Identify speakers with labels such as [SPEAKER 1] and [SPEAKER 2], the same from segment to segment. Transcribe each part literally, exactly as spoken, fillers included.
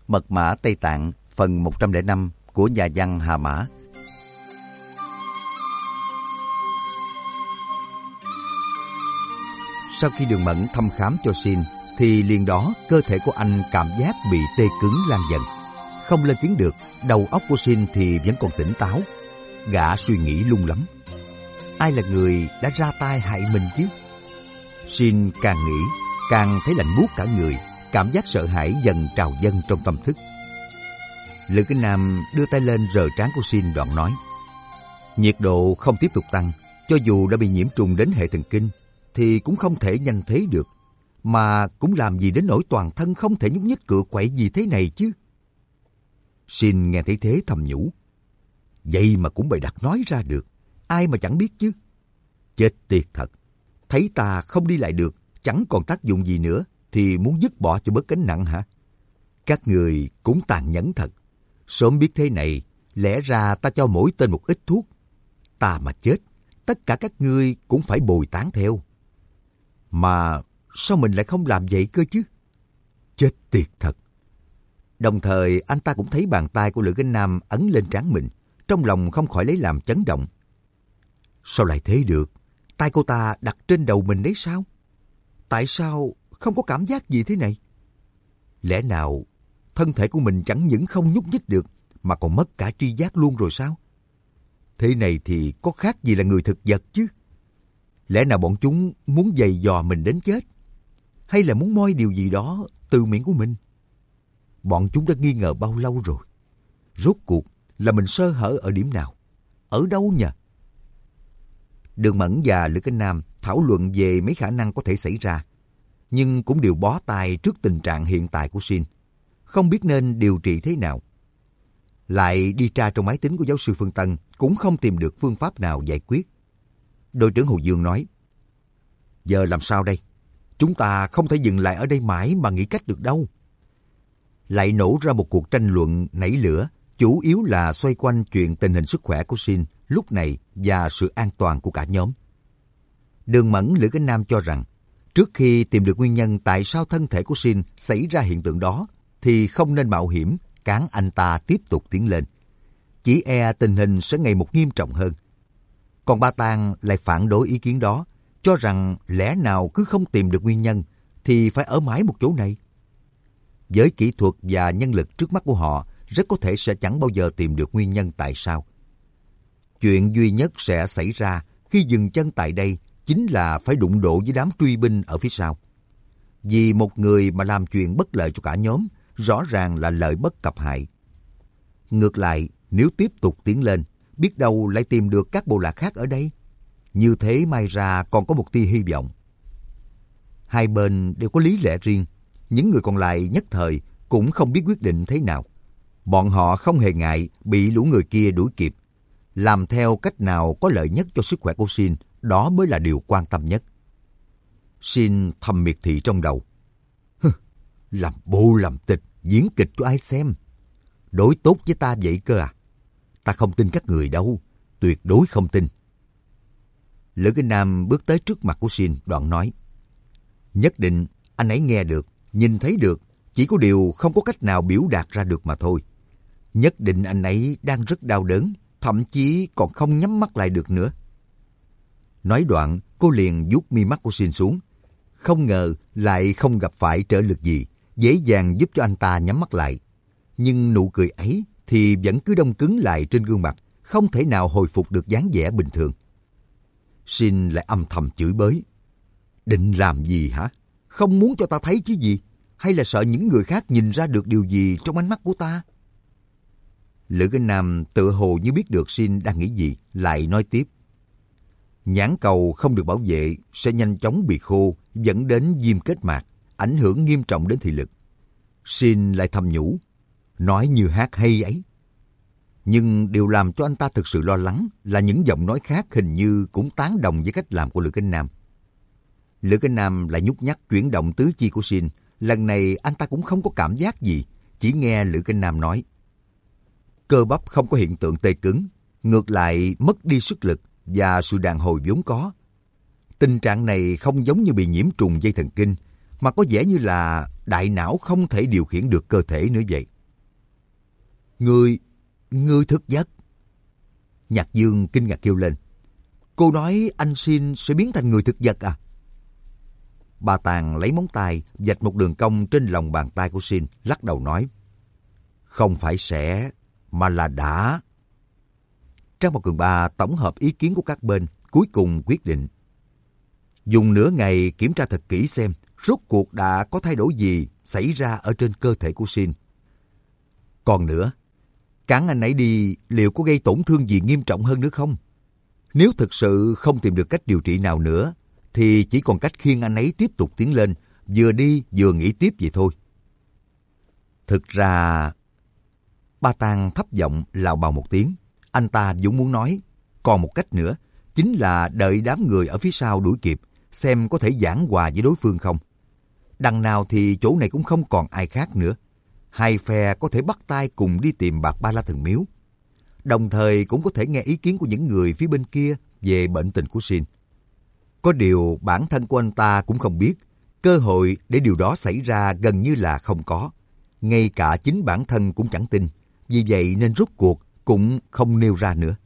[SPEAKER 1] Mật mã Tây Tạng phần một trăm lẻ năm của nhà văn Hà Mã. Sau khi Đường Mẫn thăm khám cho Sin, thì liền đó cơ thể của anh cảm giác bị tê cứng lan dần. Không lên tiếng được, đầu óc của Sin thì vẫn còn tỉnh táo. Gã suy nghĩ lung lắm. Ai là người đã ra tay hại mình chứ? Sin càng nghĩ, càng thấy lạnh buốt cả người, cảm giác sợ hãi dần trào dâng trong tâm thức. Lữ Kính Nam đưa tay lên rờ trán của Sin, đoạn nói: nhiệt độ không tiếp tục tăng, cho dù đã bị nhiễm trùng đến hệ thần kinh, thì cũng không thể nhanh thế được, mà cũng làm gì đến nỗi toàn thân không thể nhúc nhích cựa quậy gì thế này chứ. Sin nghe thấy thế thầm nhủ: vậy mà cũng bày đặt nói ra được, ai mà chẳng biết chứ. Chết tiệt thật, thấy ta không đi lại được, chẳng còn tác dụng gì nữa, thì muốn dứt bỏ cho bớt gánh nặng hả? Các người cũng tàn nhẫn thật. Sớm biết thế này, lẽ ra ta cho mỗi tên một ít thuốc. Ta mà chết, tất cả các ngươi cũng phải bồi táng theo. Mà sao mình lại không làm vậy cơ chứ? Chết tiệt thật. Đồng thời anh ta cũng thấy bàn tay của Lữ Kính Nam ấn lên trán mình, trong lòng không khỏi lấy làm chấn động. Sao lại thế được? Tay cô ta đặt trên đầu mình đấy sao? Tại sao không có cảm giác gì thế này? Lẽ nào thân thể của mình chẳng những không nhúc nhích được, mà còn mất cả tri giác luôn rồi sao? Thế này thì có khác gì là người thực vật chứ? Lẽ nào bọn chúng muốn giày dò mình đến chết? Hay là muốn moi điều gì đó từ miệng của mình? Bọn chúng đã nghi ngờ bao lâu rồi? Rốt cuộc là mình sơ hở ở điểm nào? Ở đâu nhỉ? Đường Mẫn và Lữ Kính Nam thảo luận về mấy khả năng có thể xảy ra, nhưng cũng đều bó tay trước tình trạng hiện tại của Sin, không biết nên điều trị thế nào. Lại đi tra trong máy tính của giáo sư Phương Tân, cũng không tìm được phương pháp nào giải quyết. Đội trưởng Hồ Dương nói: giờ làm sao đây? Chúng ta không thể dừng lại ở đây mãi mà nghĩ cách được đâu. Lại nổ ra một cuộc tranh luận nảy lửa, chủ yếu là xoay quanh chuyện tình hình sức khỏe của Sin lúc này và sự an toàn của cả nhóm. Đường Mẫn, Lữ Kính Nam cho rằng trước khi tìm được nguyên nhân tại sao thân thể của Sin xảy ra hiện tượng đó, thì không nên mạo hiểm cản anh ta tiếp tục tiến lên. Chỉ e tình hình sẽ ngày một nghiêm trọng hơn. Còn Ba Tang lại phản đối ý kiến đó, cho rằng lẽ nào cứ không tìm được nguyên nhân thì phải ở mãi một chỗ này. Với kỹ thuật và nhân lực trước mắt của họ, rất có thể sẽ chẳng bao giờ tìm được nguyên nhân tại sao. Chuyện duy nhất sẽ xảy ra khi dừng chân tại đây chính là phải đụng độ với đám truy binh ở phía sau. Vì một người mà làm chuyện bất lợi cho cả nhóm, rõ ràng là lợi bất cập hại. Ngược lại, nếu tiếp tục tiến lên, biết đâu lại tìm được các bộ lạc khác ở đây. Như thế may ra còn có một tia hy vọng. Hai bên đều có lý lẽ riêng, những người còn lại nhất thời cũng không biết quyết định thế nào. Bọn họ không hề ngại bị lũ người kia đuổi kịp. Làm theo cách nào có lợi nhất cho sức khỏe của Sin, đó mới là điều quan tâm nhất. Sin thầm miệt thị trong đầu: Hừ, làm bộ làm tịch, diễn kịch cho ai xem? Đối tốt với ta vậy cơ à? Ta không tin các người đâu, tuyệt đối không tin. Lữ Kính Nam bước tới trước mặt của Sin, đoạn nói: nhất định anh ấy nghe được, nhìn thấy được, chỉ có điều không có cách nào biểu đạt ra được mà thôi. Nhất định anh ấy đang rất đau đớn, thậm chí còn không nhắm mắt lại được nữa. Nói đoạn, cô liền vuốt mi mắt của Sin xuống. Không ngờ lại không gặp phải trở lực gì, dễ dàng giúp cho anh ta nhắm mắt lại. Nhưng nụ cười ấy thì vẫn cứ đông cứng lại trên gương mặt, không thể nào hồi phục được dáng vẻ bình thường. Sin lại âm thầm chửi bới: định làm gì hả? Không muốn cho ta thấy chứ gì? Hay là sợ những người khác nhìn ra được điều gì trong ánh mắt của ta? Lữ Kính Nam tựa hồ như biết được Sin đang nghĩ gì, lại nói tiếp: nhãn cầu không được bảo vệ sẽ nhanh chóng bị khô, dẫn đến viêm kết mạc, ảnh hưởng nghiêm trọng đến thị lực. Sin lại thầm nhủ: nói như hát hay ấy. Nhưng điều làm cho anh ta thực sự lo lắng là những giọng nói khác hình như cũng tán đồng với cách làm của Lữ Kính Nam. Lữ Kính Nam lại nhúc nhắc chuyển động tứ chi của Sin. Lần này anh ta cũng không có cảm giác gì, chỉ nghe Lữ Kính Nam nói: cơ bắp không có hiện tượng tê cứng, ngược lại mất đi sức lực và sự đàn hồi vốn có. Tình trạng này không giống như bị nhiễm trùng dây thần kinh, mà có vẻ như là đại não không thể điều khiển được cơ thể nữa vậy. Người, người thức giấc. Nhạc Dương kinh ngạc kêu lên. Cô nói anh Xin sẽ biến thành người thực vật à? Bà Tàng lấy móng tay vạch một đường cong trên lòng bàn tay của Xin, lắc đầu nói. Không phải sẽ, mà là đã. Trang Mộc Cường Ba tổng hợp ý kiến của các bên, cuối cùng quyết định. Dùng nửa ngày kiểm tra thật kỹ xem rốt cuộc đã có thay đổi gì xảy ra ở trên cơ thể của Xin. Còn nữa, cản anh ấy đi liệu có gây tổn thương gì nghiêm trọng hơn nữa không? Nếu thực sự không tìm được cách điều trị nào nữa, thì chỉ còn cách khiêng anh ấy tiếp tục tiến lên, vừa đi vừa nghĩ tiếp vậy thôi. Thực ra, Ba Tàng thấp giọng lào bào một tiếng. Anh ta vốn muốn nói, còn một cách nữa, chính là đợi đám người ở phía sau đuổi kịp, xem có thể giảng hòa với đối phương không. Đằng nào thì chỗ này cũng không còn ai khác nữa. Hai phe có thể bắt tay cùng đi tìm Bạc Ba La Thần Miếu. Đồng thời cũng có thể nghe ý kiến của những người phía bên kia về bệnh tình của Xin. Có điều bản thân của anh ta cũng không biết, cơ hội để điều đó xảy ra gần như là không có. Ngay cả chính bản thân cũng chẳng tin, vì vậy nên rốt cuộc cũng không nêu ra nữa.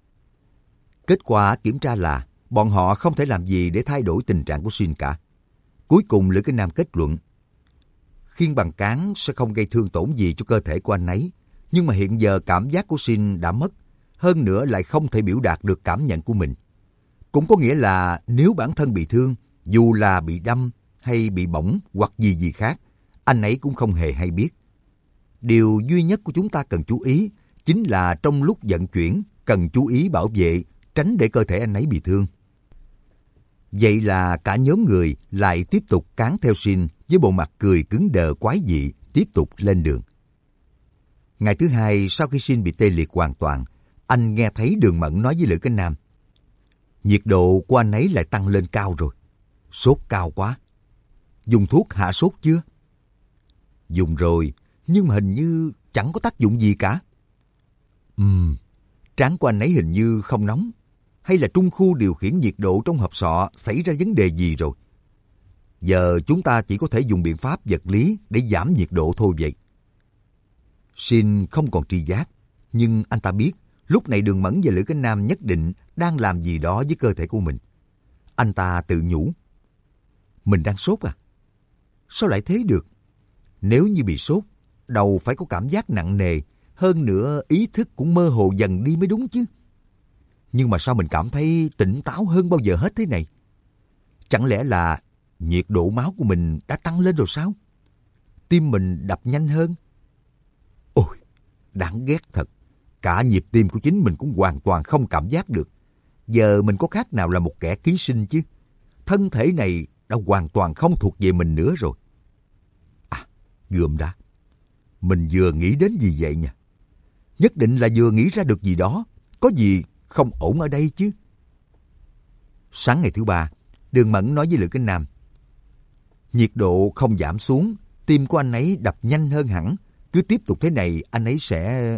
[SPEAKER 1] Kết quả kiểm tra là bọn họ không thể làm gì để thay đổi tình trạng của Xin cả. Cuối cùng Lữ Kinh Nam kết luận, khiêng bằng cán sẽ không gây thương tổn gì cho cơ thể của anh ấy, nhưng mà hiện giờ cảm giác của Xin đã mất, hơn nữa lại không thể biểu đạt được cảm nhận của mình. Cũng có nghĩa là nếu bản thân bị thương, dù là bị đâm hay bị bỏng hoặc gì gì khác, anh ấy cũng không hề hay biết. Điều duy nhất của chúng ta cần chú ý chính là trong lúc vận chuyển cần chú ý bảo vệ, tránh để cơ thể anh ấy bị thương. Vậy là cả nhóm người lại tiếp tục cán theo Xin với bộ mặt cười cứng đờ quái dị, tiếp tục lên đường. Ngày thứ hai sau khi Xin bị tê liệt hoàn toàn, anh nghe thấy Đường Mẫn nói với Lữ Kinh Nam, nhiệt độ của anh ấy lại tăng lên cao rồi, sốt cao quá. Dùng thuốc hạ sốt chưa? Dùng rồi, nhưng mà hình như chẳng có tác dụng gì cả. Ừm, trán của anh ấy hình như không nóng, hay là trung khu điều khiển nhiệt độ trong hộp sọ xảy ra vấn đề gì rồi. Giờ chúng ta chỉ có thể dùng biện pháp vật lý để giảm nhiệt độ thôi vậy. Xin không còn tri giác, nhưng anh ta biết lúc này Đường Mẫn và Lữ Cánh Nam nhất định đang làm gì đó với cơ thể của mình. Anh ta tự nhủ, mình đang sốt à? Sao lại thế được? Nếu như bị sốt, đầu phải có cảm giác nặng nề, hơn nữa ý thức cũng mơ hồ dần đi mới đúng chứ. Nhưng mà sao mình cảm thấy tỉnh táo hơn bao giờ hết thế này? Chẳng lẽ là nhiệt độ máu của mình đã tăng lên rồi sao? Tim mình đập nhanh hơn? Ôi, đáng ghét thật. Cả nhịp tim của chính mình cũng hoàn toàn không cảm giác được. Giờ mình có khác nào là một kẻ ký sinh chứ? Thân thể này đã hoàn toàn không thuộc về mình nữa rồi. À, gườm đã. Mình vừa nghĩ đến gì vậy nhỉ? Nhất định là vừa nghĩ ra được gì đó. Có gì không ổn ở đây chứ? Sáng ngày thứ ba, Đường Mẫn nói với Lữ Cánh Nam, nhiệt độ không giảm xuống, tim của anh ấy đập nhanh hơn hẳn. Cứ tiếp tục thế này, anh ấy sẽ...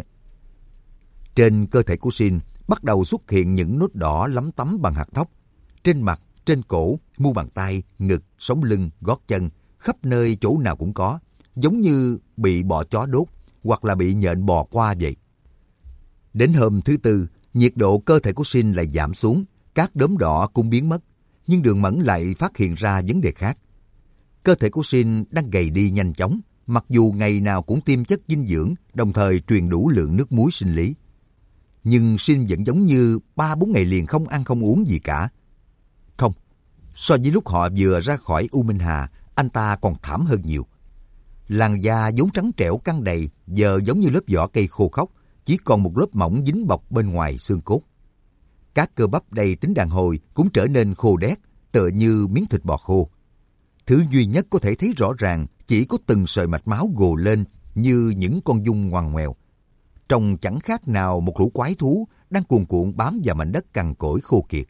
[SPEAKER 1] Trên cơ thể của Xin bắt đầu xuất hiện những nốt đỏ lấm tấm bằng hạt thóc. Trên mặt, trên cổ, mu bàn tay, ngực, sống lưng, gót chân, khắp nơi chỗ nào cũng có. Giống như bị bọ chó đốt hoặc là bị nhện bò qua vậy. Đến hôm thứ tư, nhiệt độ cơ thể của Xin lại giảm xuống, các đốm đỏ cũng biến mất. Nhưng Đường Mẫn lại phát hiện ra vấn đề khác. Cơ thể của Xin đang gầy đi nhanh chóng, mặc dù ngày nào cũng tiêm chất dinh dưỡng, đồng thời truyền đủ lượng nước muối sinh lý. Nhưng Xin vẫn giống như ba bốn ngày liền không ăn không uống gì cả. Không, so với lúc họ vừa ra khỏi U Minh Hà, anh ta còn thảm hơn nhiều. Làn da vốn trắng trẻo căng đầy, giờ giống như lớp vỏ cây khô khốc, chỉ còn một lớp mỏng dính bọc bên ngoài xương cốt. Các cơ bắp đầy tính đàn hồi cũng trở nên khô đét, tựa như miếng thịt bò khô. Thứ duy nhất có thể thấy rõ ràng chỉ có từng sợi mạch máu gồ lên như những con giun ngoằn ngoèo. Trông chẳng khác nào một lũ quái thú đang cuồn cuộn bám vào mảnh đất cằn cỗi khô kiệt.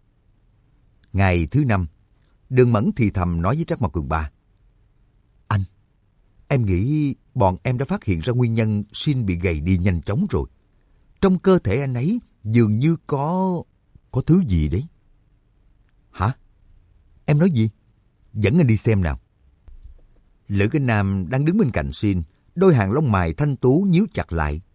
[SPEAKER 1] Ngày thứ năm, Đường Mẫn thì thầm nói với Trác Mộc Cường Ba, anh, em nghĩ bọn em đã phát hiện ra nguyên nhân Xin bị gầy đi nhanh chóng rồi. Trong cơ thể anh ấy dường như có... có thứ gì đấy. Hả? Em nói gì? Dẫn anh đi xem nào. Lữ Cánh Nam đang đứng bên cạnh Xin, đôi hàng lông mày thanh tú nhíu chặt lại,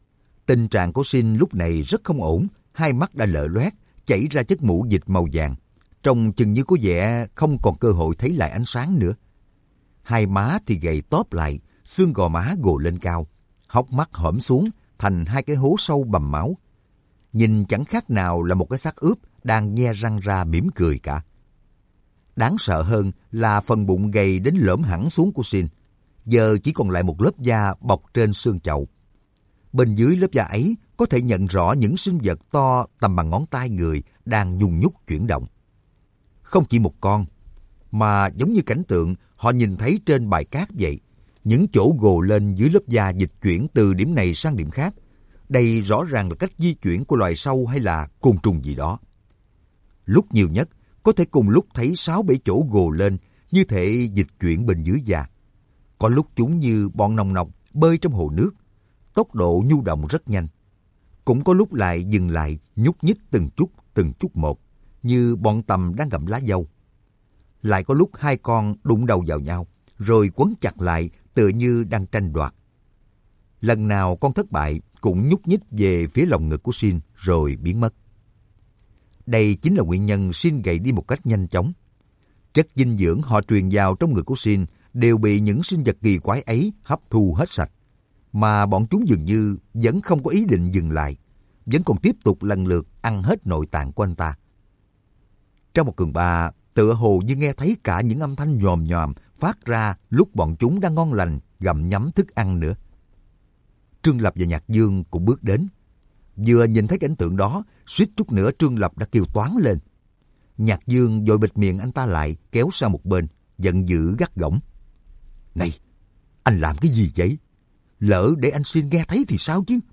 [SPEAKER 1] Tình trạng của Shin lúc này rất không ổn, hai mắt đã lở loét, chảy ra chất mũ dịch màu vàng. Trông chừng như có vẻ không còn cơ hội thấy lại ánh sáng nữa. Hai má thì gầy tóp lại, xương gò má gồ lên cao, hốc mắt hõm xuống thành hai cái hố sâu bầm máu. Nhìn chẳng khác nào là một cái xác ướp đang nhe răng ra mỉm cười cả. Đáng sợ hơn là phần bụng gầy đến lõm hẳn xuống của Shin, giờ chỉ còn lại một lớp da bọc trên xương chậu. Bên dưới lớp da ấy có thể nhận rõ những sinh vật to tầm bằng ngón tay người đang nhung nhúc chuyển động. Không chỉ một con, mà giống như cảnh tượng họ nhìn thấy trên bãi cát vậy. Những chỗ gồ lên dưới lớp da dịch chuyển từ điểm này sang điểm khác. Đây rõ ràng là cách di chuyển của loài sâu hay là côn trùng gì đó. Lúc nhiều nhất, có thể cùng lúc thấy sáu bảy chỗ gồ lên, như thể dịch chuyển bên dưới da. Có lúc chúng như bọn nòng nọc bơi trong hồ nước, tốc độ nhu động rất nhanh. Cũng có lúc lại dừng lại, nhúc nhích từng chút, từng chút một, như bọn tằm đang gặm lá dâu. Lại có lúc hai con đụng đầu vào nhau, rồi quấn chặt lại tựa như đang tranh đoạt. Lần nào con thất bại cũng nhúc nhích về phía lồng ngực của Shin rồi biến mất. Đây chính là nguyên nhân Shin gầy đi một cách nhanh chóng. Chất dinh dưỡng họ truyền vào trong người của Shin đều bị những sinh vật kỳ quái ấy hấp thu hết sạch. Mà bọn chúng dường như vẫn không có ý định dừng lại, vẫn còn tiếp tục lần lượt ăn hết nội tạng của anh ta. Trong một cường ba, tựa hồ như nghe thấy cả những âm thanh nhòm nhòm phát ra lúc bọn chúng đang ngon lành gặm nhấm thức ăn nữa. Trương Lập và Nhạc Dương cũng bước đến. Vừa nhìn thấy cảnh tượng đó, suýt chút nữa Trương Lập đã kêu toáng lên. Nhạc Dương vội bịt miệng anh ta lại, kéo sang một bên, giận dữ gắt gỏng. Này, anh làm cái gì vậy? Lỡ để anh Shin nghe thấy thì sao chứ?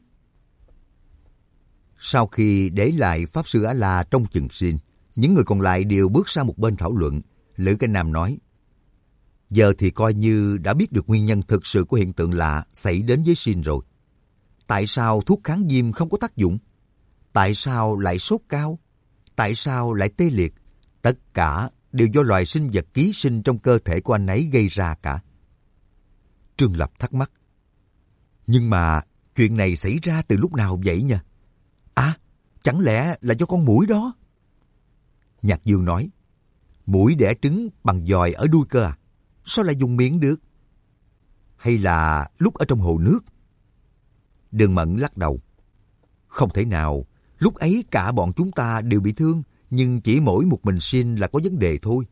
[SPEAKER 1] Sau khi để lại Pháp Sư A-la trong chừng Shin, những người còn lại đều bước sang một bên thảo luận. Lữ Cái Nam nói, giờ thì coi như đã biết được nguyên nhân thực sự của hiện tượng lạ xảy đến với Shin rồi. Tại sao thuốc kháng viêm không có tác dụng? Tại sao lại sốt cao? Tại sao lại tê liệt? Tất cả đều do loài sinh vật ký sinh trong cơ thể của anh ấy gây ra cả. Trương Lập thắc mắc. Nhưng mà chuyện này xảy ra từ lúc nào vậy nhỉ? À, chẳng lẽ là do con muỗi đó? Nhạc Dương nói, muỗi đẻ trứng bằng giòi ở đuôi cơ à? Sao lại dùng miệng được? Hay là lúc ở trong hồ nước? Đường Mẫn lắc đầu. Không thể nào, lúc ấy cả bọn chúng ta đều bị thương, nhưng chỉ mỗi một mình Shin là có vấn đề thôi.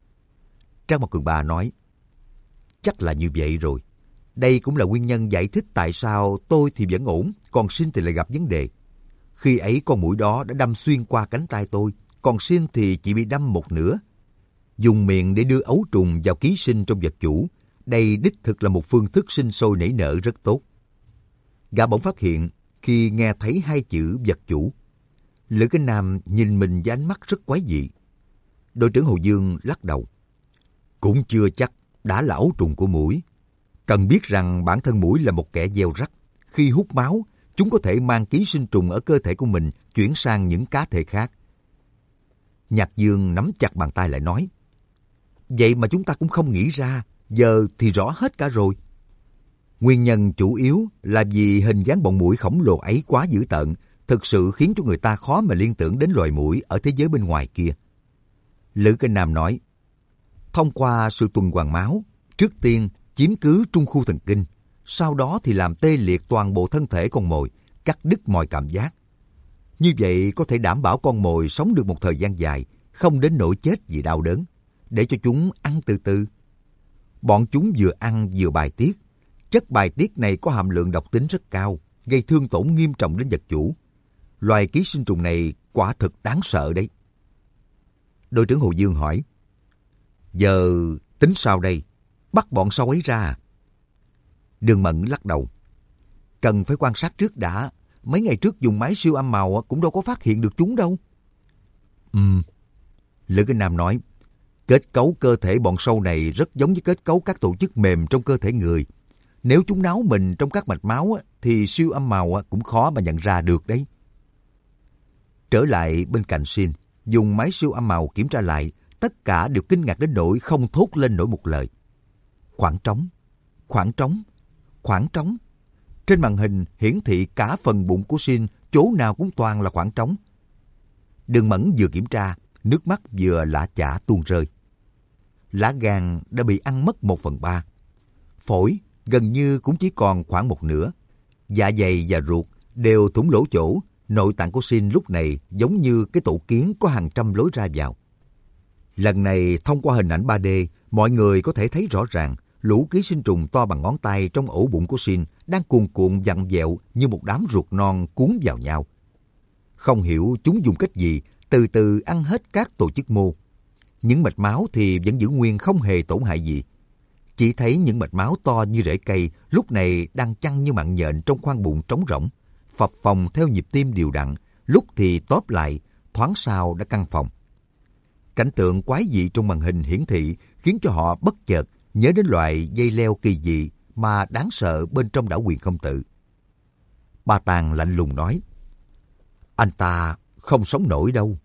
[SPEAKER 1] Trang Mặt Cường Ba nói, chắc là như vậy rồi. Đây cũng là nguyên nhân giải thích tại sao tôi thì vẫn ổn, còn Shin thì lại gặp vấn đề. Khi ấy con muỗi đó đã đâm xuyên qua cánh tay tôi, còn Shin thì chỉ bị đâm một nửa. Dùng miệng để đưa ấu trùng vào ký sinh trong vật chủ, đây đích thực là một phương thức sinh sôi nảy nở rất tốt. Gã bỗng phát hiện khi nghe thấy hai chữ vật chủ. Lữ Cái Nam nhìn mình với ánh mắt rất quái dị. Đội trưởng Hồ Dương lắc đầu. Cũng chưa chắc đã là ấu trùng của muỗi. Cần biết rằng bản thân muỗi là một kẻ gieo rắc. Khi hút máu, chúng có thể mang ký sinh trùng ở cơ thể của mình chuyển sang những cá thể khác. Nhạc Dương nắm chặt bàn tay lại nói, vậy mà chúng ta cũng không nghĩ ra, giờ thì rõ hết cả rồi. Nguyên nhân chủ yếu là vì hình dáng bọn muỗi khổng lồ ấy quá dữ tợn, thực sự khiến cho người ta khó mà liên tưởng đến loài muỗi ở thế giới bên ngoài kia. Lữ Cái Nam nói, thông qua sự tuần hoàn máu, trước tiên chiếm cứ trung khu thần kinh, sau đó thì làm tê liệt toàn bộ thân thể con mồi, cắt đứt mọi cảm giác. Như vậy có thể đảm bảo con mồi sống được một thời gian dài, không đến nỗi chết vì đau đớn, để cho chúng ăn từ từ. Bọn chúng vừa ăn vừa bài tiết. Chất bài tiết này có hàm lượng độc tính rất cao, gây thương tổn nghiêm trọng đến vật chủ. Loài ký sinh trùng này quả thực đáng sợ đấy. Đội trưởng Hồ Dương hỏi, giờ tính sao đây? Bắt bọn sâu ấy ra à? Đường Mẫn lắc đầu. Cần phải quan sát trước đã. Mấy ngày trước dùng máy siêu âm màu cũng đâu có phát hiện được chúng đâu. Ừm. Lữ Cái Nam nói, kết cấu cơ thể bọn sâu này rất giống với kết cấu các tổ chức mềm trong cơ thể người. Nếu chúng náo mình trong các mạch máu thì siêu âm màu cũng khó mà nhận ra được đấy. Trở lại bên cạnh Shin, dùng máy siêu âm màu kiểm tra lại, tất cả đều kinh ngạc đến nỗi không thốt lên nổi một lời. Khoảng trống, khoảng trống, khoảng trống. Trên màn hình hiển thị cả phần bụng của Shin, chỗ nào cũng toàn là khoảng trống. Đường Mẫn vừa kiểm tra, nước mắt vừa lã chả tuôn rơi. Lá gan đã bị ăn mất một phần ba. Phổi gần như cũng chỉ còn khoảng một nửa. Dạ dày và ruột đều thủng lỗ chỗ. Nội tạng của Shin lúc này giống như cái tổ kiến có hàng trăm lối ra vào. Lần này thông qua hình ảnh ba D, mọi người có thể thấy rõ ràng lũ ký sinh trùng to bằng ngón tay trong ổ bụng của Shin đang cuồn cuộn vặn vẹo như một đám ruột non cuốn vào nhau. Không hiểu chúng dùng cách gì từ từ ăn hết các tổ chức mô. Những mạch máu thì vẫn giữ nguyên không hề tổn hại gì. Chỉ thấy những mạch máu to như rễ cây lúc này đang chăn như mạng nhện trong khoang bụng trống rỗng, phập phồng theo nhịp tim đều đặn, lúc thì tóp lại, thoáng sau đã căng phòng. Cảnh tượng quái dị trong màn hình hiển thị khiến cho họ bất chợt nhớ đến loại dây leo kỳ dị mà đáng sợ bên trong đảo Huyền Không Tự. Ba Tàng lạnh lùng nói, anh ta không sống nổi đâu.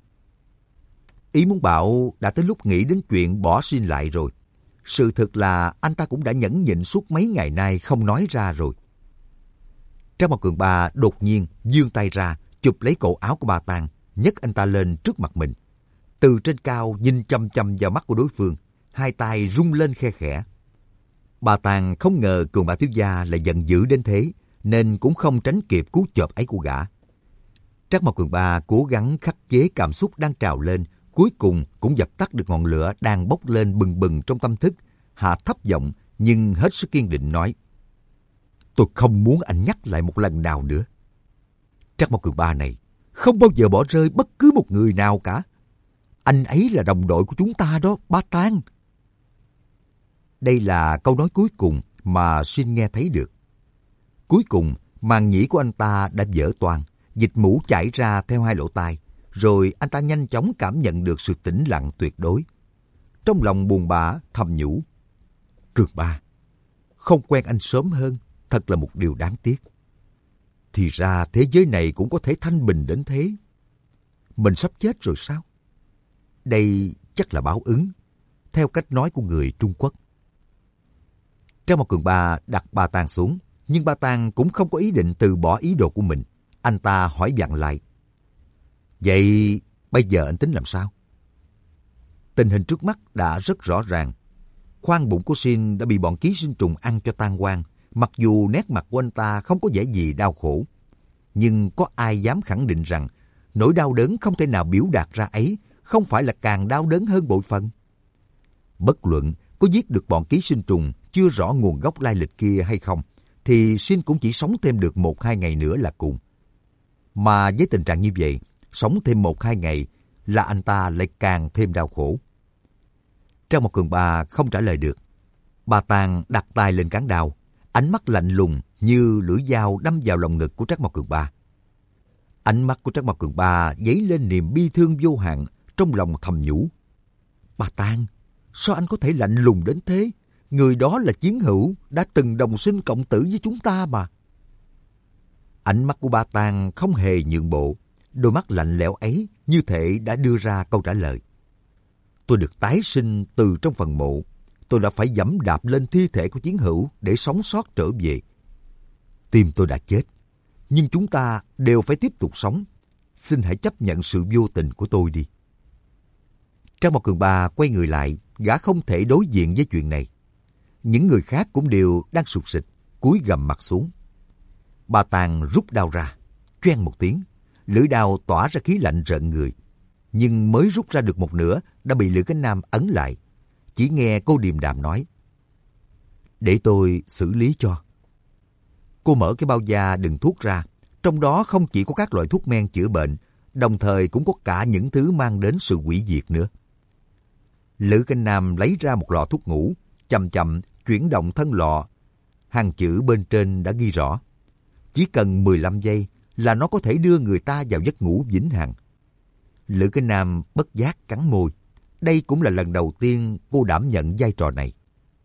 [SPEAKER 1] Ý muốn bảo đã tới lúc nghĩ đến chuyện bỏ Shin lại rồi. Sự thực là anh ta cũng đã nhẫn nhịn suốt mấy ngày nay không nói ra rồi. Trang Mộc Cường Ba đột nhiên giương tay ra, chụp lấy cổ áo của Ba Tàng, nhấc anh ta lên trước mặt mình. Từ trên cao nhìn chăm chăm vào mắt của đối phương, hai tay rung lên khe khẽ. Ba Tàng không ngờ Cường Ba thiếu gia lại giận dữ đến thế, nên cũng không tránh kịp cú chộp ấy của gã. Trác Mộc Cường Ba cố gắng khắc chế cảm xúc đang trào lên, cuối cùng cũng dập tắt được ngọn lửa đang bốc lên bừng bừng trong tâm thức, hạ thấp giọng nhưng hết sức kiên định nói, tôi không muốn anh nhắc lại một lần nào nữa. Trác Mộc Cường Ba này không bao giờ bỏ rơi bất cứ một người nào cả. Anh ấy là đồng đội của chúng ta đó, Ba Tang. Đây là câu nói cuối cùng mà Shin nghe thấy được. Cuối cùng, màng nhĩ của anh ta đã vỡ toang, dịch mũ chảy ra theo hai lỗ tai, rồi anh ta nhanh chóng cảm nhận được sự tĩnh lặng tuyệt đối. Trong lòng buồn bã thầm nhủ, Cường Ba, không quen anh sớm hơn, thật là một điều đáng tiếc. Thì ra thế giới này cũng có thể thanh bình đến thế. Mình sắp chết rồi sao? Đây chắc là báo ứng, theo cách nói của người Trung Quốc. Trang Mộc Cường Ba đặt Ba Tang xuống, nhưng Ba Tang cũng không có ý định từ bỏ ý đồ của mình. Anh ta hỏi vặn lại, vậy bây giờ anh tính làm sao? Tình hình trước mắt đã rất rõ ràng. Khoang bụng của Shin đã bị bọn ký sinh trùng ăn cho tan hoang, mặc dù nét mặt của anh ta không có vẻ gì đau khổ. Nhưng có ai dám khẳng định rằng nỗi đau đớn không thể nào biểu đạt ra ấy không phải là càng đau đớn hơn bội phần? Bất luận có giết được bọn ký sinh trùng chưa rõ nguồn gốc lai lịch kia hay không, thì Shin cũng chỉ sống thêm được một hai ngày nữa là cùng. Mà với tình trạng như vậy, sống thêm một hai ngày là anh ta lại càng thêm đau khổ. Trang Mộc Cường Ba không trả lời được. Ba Tang đặt tay lên cán đao, ánh mắt lạnh lùng như lưỡi dao đâm vào lòng ngực của Trác Mộc Cường Ba. Ánh mắt của Trác Mộc Cường Ba dấy lên niềm bi thương vô hạn, trong lòng thầm nhủ, Ba Tang, sao anh có thể lạnh lùng đến thế? Người đó là chiến hữu đã từng đồng sinh cộng tử với chúng ta mà. Ánh mắt của Ba Tang không hề nhượng bộ, đôi mắt lạnh lẽo ấy như thể đã đưa ra câu trả lời. Tôi được tái sinh từ trong phần mộ, tôi đã phải giẫm đạp lên thi thể của chiến hữu để sống sót trở về. Tim tôi đã chết, nhưng chúng ta đều phải tiếp tục sống. Xin hãy chấp nhận sự vô tình của tôi đi. Trang Mộc Cường Ba quay người lại, gã không thể đối diện với chuyện này. Những người khác cũng đều đang sụt sịt, cúi gằm mặt xuống. Ba Tang rút đao ra, choeng một tiếng, lưỡi đao tỏa ra khí lạnh rợn người. Nhưng mới rút ra được một nửa đã bị Lữ Cánh Nam ấn lại. Chỉ nghe cô điềm đạm nói, để tôi xử lý cho. Cô mở cái bao da đựng thuốc ra, trong đó không chỉ có các loại thuốc men chữa bệnh, đồng thời cũng có cả những thứ mang đến sự hủy diệt nữa. Lữ Cánh Nam lấy ra một lọ thuốc ngủ, chậm chậm chuyển động thân lọ. Hàng chữ bên trên đã ghi rõ, chỉ cần mười lăm giây là nó có thể đưa người ta vào giấc ngủ vĩnh hằng. Lữ Cánh Nam bất giác cắn môi. Đây cũng là lần đầu tiên cô đảm nhận vai trò này.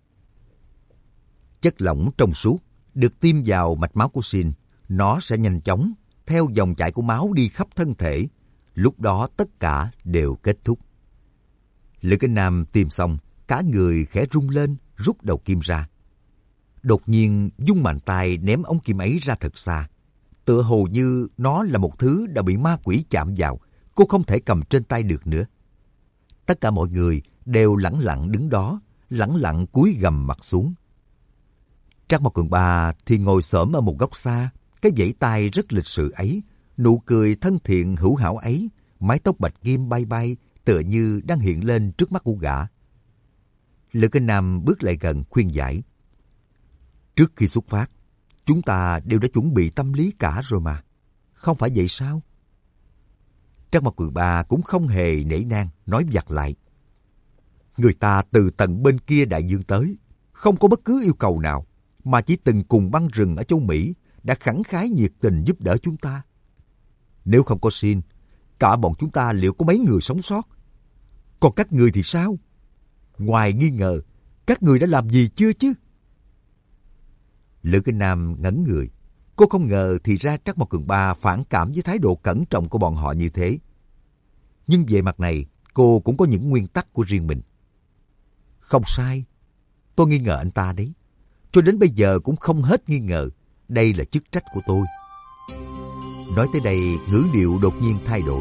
[SPEAKER 1] Chất lỏng trong suốt được tiêm vào mạch máu của Shin. Nó sẽ nhanh chóng theo dòng chảy của máu đi khắp thân thể. Lúc đó tất cả đều kết thúc. Lữ Cánh Nam tiêm xong, cả người khẽ rung lên, rút đầu kim ra. Đột nhiên dung mạnh tay ném ống kim ấy ra thật xa. Tựa hồ như nó là một thứ đã bị ma quỷ chạm vào, cô không thể cầm trên tay được nữa. Tất cả mọi người đều lẳng lặng đứng đó, lẳng lặng cúi gằm mặt xuống. Trác Mộc Cường Ba thì ngồi xổm ở một góc xa, cái vẫy tay rất lịch sự ấy, nụ cười thân thiện hữu hảo ấy, mái tóc bạch kim bay bay, tựa như đang hiện lên trước mắt của gã. Lữ Kinh Nam bước lại gần khuyên giải. Trước khi xuất phát, chúng ta đều đã chuẩn bị tâm lý cả rồi mà. Không phải vậy sao? Trác Mộc Cường Ba cũng không hề nể nang, nói vặt lại. Người ta từ tận bên kia đại dương tới, không có bất cứ yêu cầu nào, mà chỉ từng cùng băng rừng ở châu Mỹ đã khẳng khái nhiệt tình giúp đỡ chúng ta. Nếu không có Xin, cả bọn chúng ta liệu có mấy người sống sót? Còn các người thì sao? Ngoài nghi ngờ, các người đã làm gì chưa chứ? Lữ Kinh Nam ngẩn người. Cô không ngờ thì ra Trác Mộc Cường Ba phản cảm với thái độ cẩn trọng của bọn họ như thế. Nhưng về mặt này, cô cũng có những nguyên tắc của riêng mình. Không sai, tôi nghi ngờ anh ta đấy. Cho đến bây giờ cũng không hết nghi ngờ. Đây là chức trách của tôi. Nói tới đây, ngữ điệu đột nhiên thay đổi.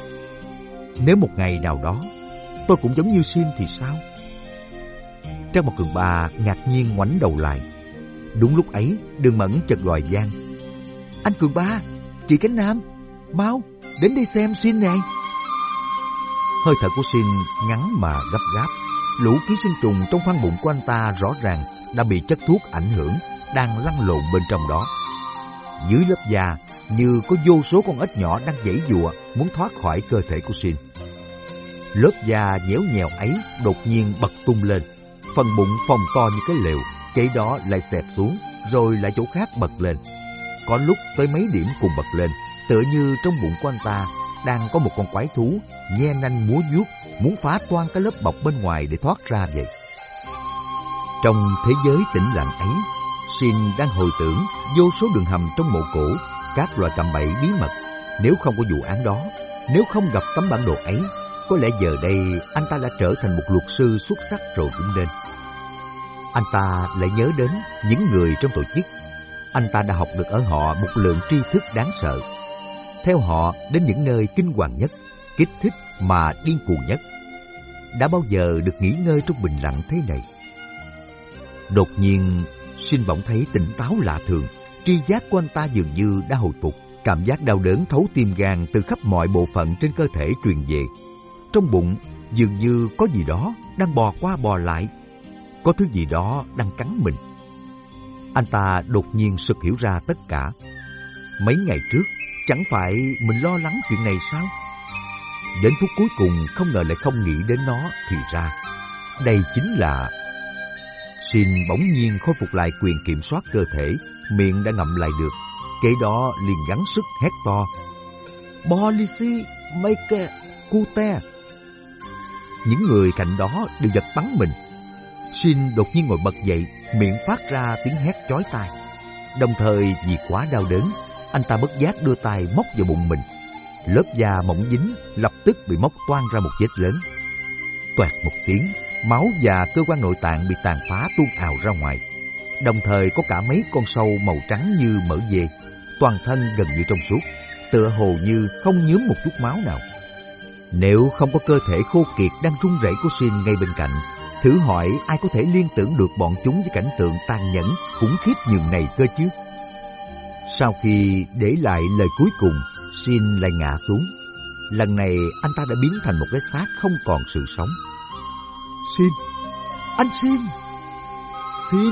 [SPEAKER 1] Nếu một ngày nào đó, tôi cũng giống như Xin thì sao? Trác Mộc Cường Ba ngạc nhiên ngoảnh đầu lại. Đúng lúc ấy, Đường Mẫn chợt gọi vang. Anh Cường Ba, chị Cánh Nam, mau, đến đây xem Xin này. Hơi thở của Xin ngắn mà gấp gáp. Lũ ký sinh trùng trong khoang bụng của anh ta rõ ràng đã bị chất thuốc ảnh hưởng, đang lăn lộn bên trong đó. Dưới lớp da, như có vô số con ếch nhỏ đang giãy giụa muốn thoát khỏi cơ thể của Xin. Lớp da dẻo nhèo ấy đột nhiên bật tung lên, phần bụng phồng to như cái lều, cái đó lại xẹp xuống, rồi lại chỗ khác bật lên. Có lúc tới mấy điểm cùng bật lên, tựa như trong bụng của anh ta đang có một con quái thú nhe nanh múa vuốt, muốn phá toang cái lớp bọc bên ngoài để thoát ra vậy. Trong thế giới tĩnh lặng ấy, Xin đang hồi tưởng vô số đường hầm trong mộ cổ, các loại cạm bẫy bí mật. Nếu không có vụ án đó, nếu không gặp tấm bản đồ ấy, có lẽ giờ đây anh ta đã trở thành một luật sư xuất sắc rồi cũng nên. Anh ta lại nhớ đến những người trong tổ chức. Anh ta đã học được ở họ một lượng tri thức đáng sợ. Theo họ đến những nơi kinh hoàng nhất, kích thích mà điên cuồng nhất. Đã bao giờ được nghỉ ngơi trong bình lặng thế này? Đột nhiên, Xin bỗng thấy tỉnh táo lạ thường. Tri giác của anh ta dường như đã hồi phục. Cảm giác đau đớn thấu tim gan từ khắp mọi bộ phận trên cơ thể truyền về. Trong bụng dường như có gì đó đang bò qua bò lại. Có thứ gì đó đang cắn mình. Anh ta đột nhiên sực hiểu ra tất cả. Mấy ngày trước, chẳng phải mình lo lắng chuyện này sao? Đến phút cuối cùng không ngờ lại không nghĩ đến nó, thì ra đây chính là... Xin bỗng nhiên khôi phục lại quyền kiểm soát cơ thể, miệng đã ngậm lại được. Kế đó liền gắng sức hét to. Policy make cute. Những người cạnh đó đều giật bắn mình. Xin đột nhiên ngồi bật dậy, miệng phát ra tiếng hét chói tai. Đồng thời vì quá đau đớn, anh ta bất giác đưa tay móc vào bụng mình. Lớp da mỏng dính lập tức bị móc toang ra một vết lớn. Toẹt một tiếng, máu và cơ quan nội tạng bị tàn phá tuôn ào ra ngoài. Đồng thời có cả mấy con sâu màu trắng như mỡ dê, toàn thân gần như trong suốt, tựa hồ như không nhuốm một chút máu nào. Nếu không có cơ thể khô kiệt đang run rẩy của Xin ngay bên cạnh, thử hỏi ai có thể liên tưởng được bọn chúng với cảnh tượng tàn nhẫn, khủng khiếp nhường này cơ chứ? Sau khi để lại lời cuối cùng, Xin lại ngã xuống. Lần này anh ta đã biến thành một cái xác không còn sự sống. Xin! Anh Xin! Xin!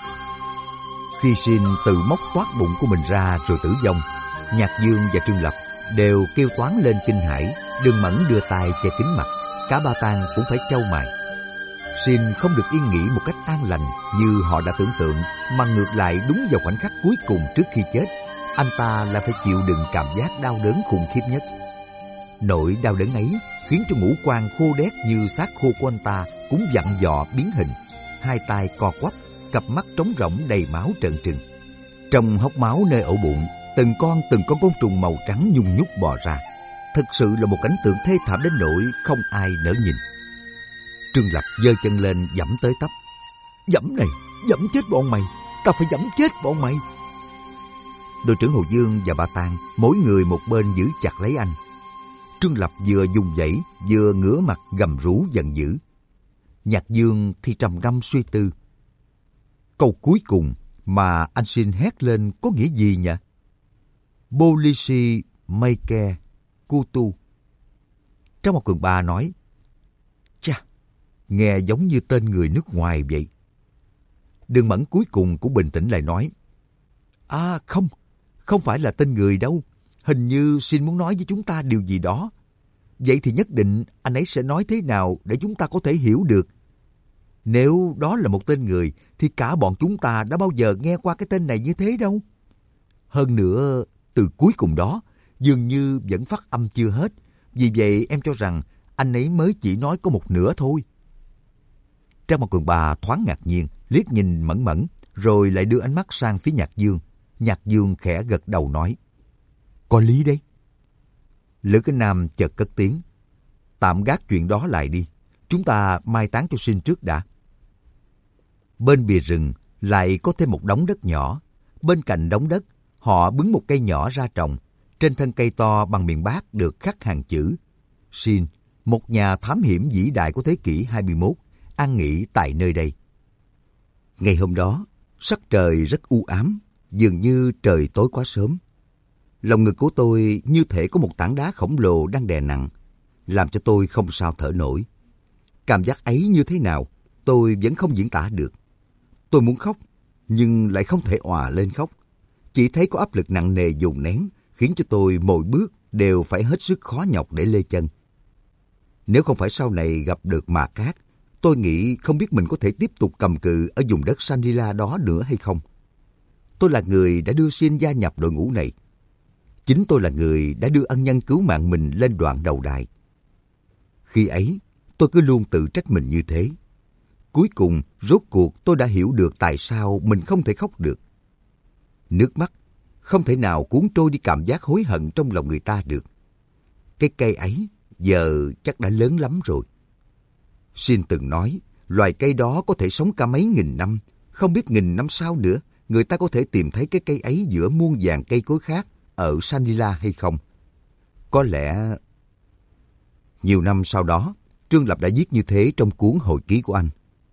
[SPEAKER 1] Khi Xin từ móc toát bụng của mình ra rồi tử vong, Nhạc Dương và Trương Lập đều kêu toán lên kinh hãi. Đường Mẫn đưa tay che kín mặt, cả ba tang cũng phải chau mày. Xin không được yên nghỉ một cách an lành như họ đã tưởng tượng, mà ngược lại đúng vào khoảnh khắc cuối cùng trước khi chết, anh ta là phải chịu đựng cảm giác đau đớn khủng khiếp nhất. Nỗi đau đớn ấy khiến cho ngũ quan khô đét như xác khô của anh ta cũng vặn vọ biến hình, hai tay co quắp, cặp mắt trống rỗng đầy máu trợn trừng. Trong hốc máu nơi ổ bụng, từng con từng con côn trùng màu trắng nhung nhúc bò ra. Thực sự là một cảnh tượng thê thảm đến nỗi không ai nỡ nhìn. Trương Lập giơ chân lên dẫm tới tấp. Dẫm này, dẫm chết bọn mày. tao phải giẫm chết bọn mày. Đội trưởng Hồ Dương và bà Tàng mỗi người một bên giữ chặt lấy anh. Trương Lập vừa dùng dãy vừa ngửa mặt gầm rú giận dữ. Nhạc Dương thì trầm ngâm suy tư. Câu cuối cùng mà anh xin hét lên có nghĩa gì nhỉ? Policy Maker Kutu. Trong một cường ba nói, chà, nghe giống như tên người nước ngoài vậy. Đường Mẫn cuối cùng cũng bình tĩnh lại nói, à không, không phải là tên người đâu. Hình như xin muốn nói với chúng ta điều gì đó. Vậy thì nhất định anh ấy sẽ nói thế nào để chúng ta có thể hiểu được? Nếu đó là một tên người thì cả bọn chúng ta đã bao giờ nghe qua cái tên này như thế đâu. Hơn nữa, từ cuối cùng đó dường như vẫn phát âm chưa hết. Vì vậy em cho rằng anh ấy mới chỉ nói có một nửa thôi. Trang Mặt Cường Ba thoáng ngạc nhiên, liếc nhìn Mẫn Mẫn, rồi lại đưa ánh mắt sang phía Nhạc Dương. Nhạc Dương khẽ gật đầu nói, có lý đấy. Lữ Kinh Nam chợt cất tiếng, tạm gác chuyện đó lại đi. Chúng ta mai táng cho Sinh trước đã. Bên bìa rừng lại có thêm một đống đất nhỏ. Bên cạnh đống đất, họ bứng một cây nhỏ ra trồng. Trên thân cây to bằng miền Bắc được khắc hàng chữ Sinh, một nhà thám hiểm vĩ đại của thế kỷ hai mươi mốt, an nghỉ tại nơi đây. Ngày hôm đó, sắc trời rất u ám, dường như trời tối quá sớm. Lòng ngực của tôi như thể có một tảng đá khổng lồ đang đè nặng, làm cho tôi không sao thở nổi. Cảm giác ấy như thế nào, tôi vẫn không diễn tả được. Tôi muốn khóc, nhưng lại không thể òa lên khóc. Chỉ thấy có áp lực nặng nề dồn nén, khiến cho tôi mỗi bước đều phải hết sức khó nhọc để lê chân. Nếu không phải sau này gặp được Mạc Cát, tôi nghĩ không biết mình có thể tiếp tục cầm cự ở vùng đất Shangri-La đó nữa hay không. Tôi là người đã đưa Xin gia nhập đội ngũ này. Chính tôi là người đã đưa ân nhân cứu mạng mình lên đoạn đầu đài. Khi ấy, tôi cứ luôn tự trách mình như thế. Cuối cùng, rốt cuộc tôi đã hiểu được tại sao mình không thể khóc được. Nước mắt không thể nào cuốn trôi đi cảm giác hối hận trong lòng người ta được. Cái cây ấy giờ chắc đã lớn lắm rồi. Xin từng nói, loài cây đó có thể sống cả mấy nghìn năm, không biết nghìn năm sau nữa, người ta có thể tìm thấy cái cây ấy giữa muôn vàn cây cối khác ở Shangri-La hay không? Có lẽ... Nhiều năm sau đó, Trương Lập đã viết như thế trong cuốn hồi ký của anh.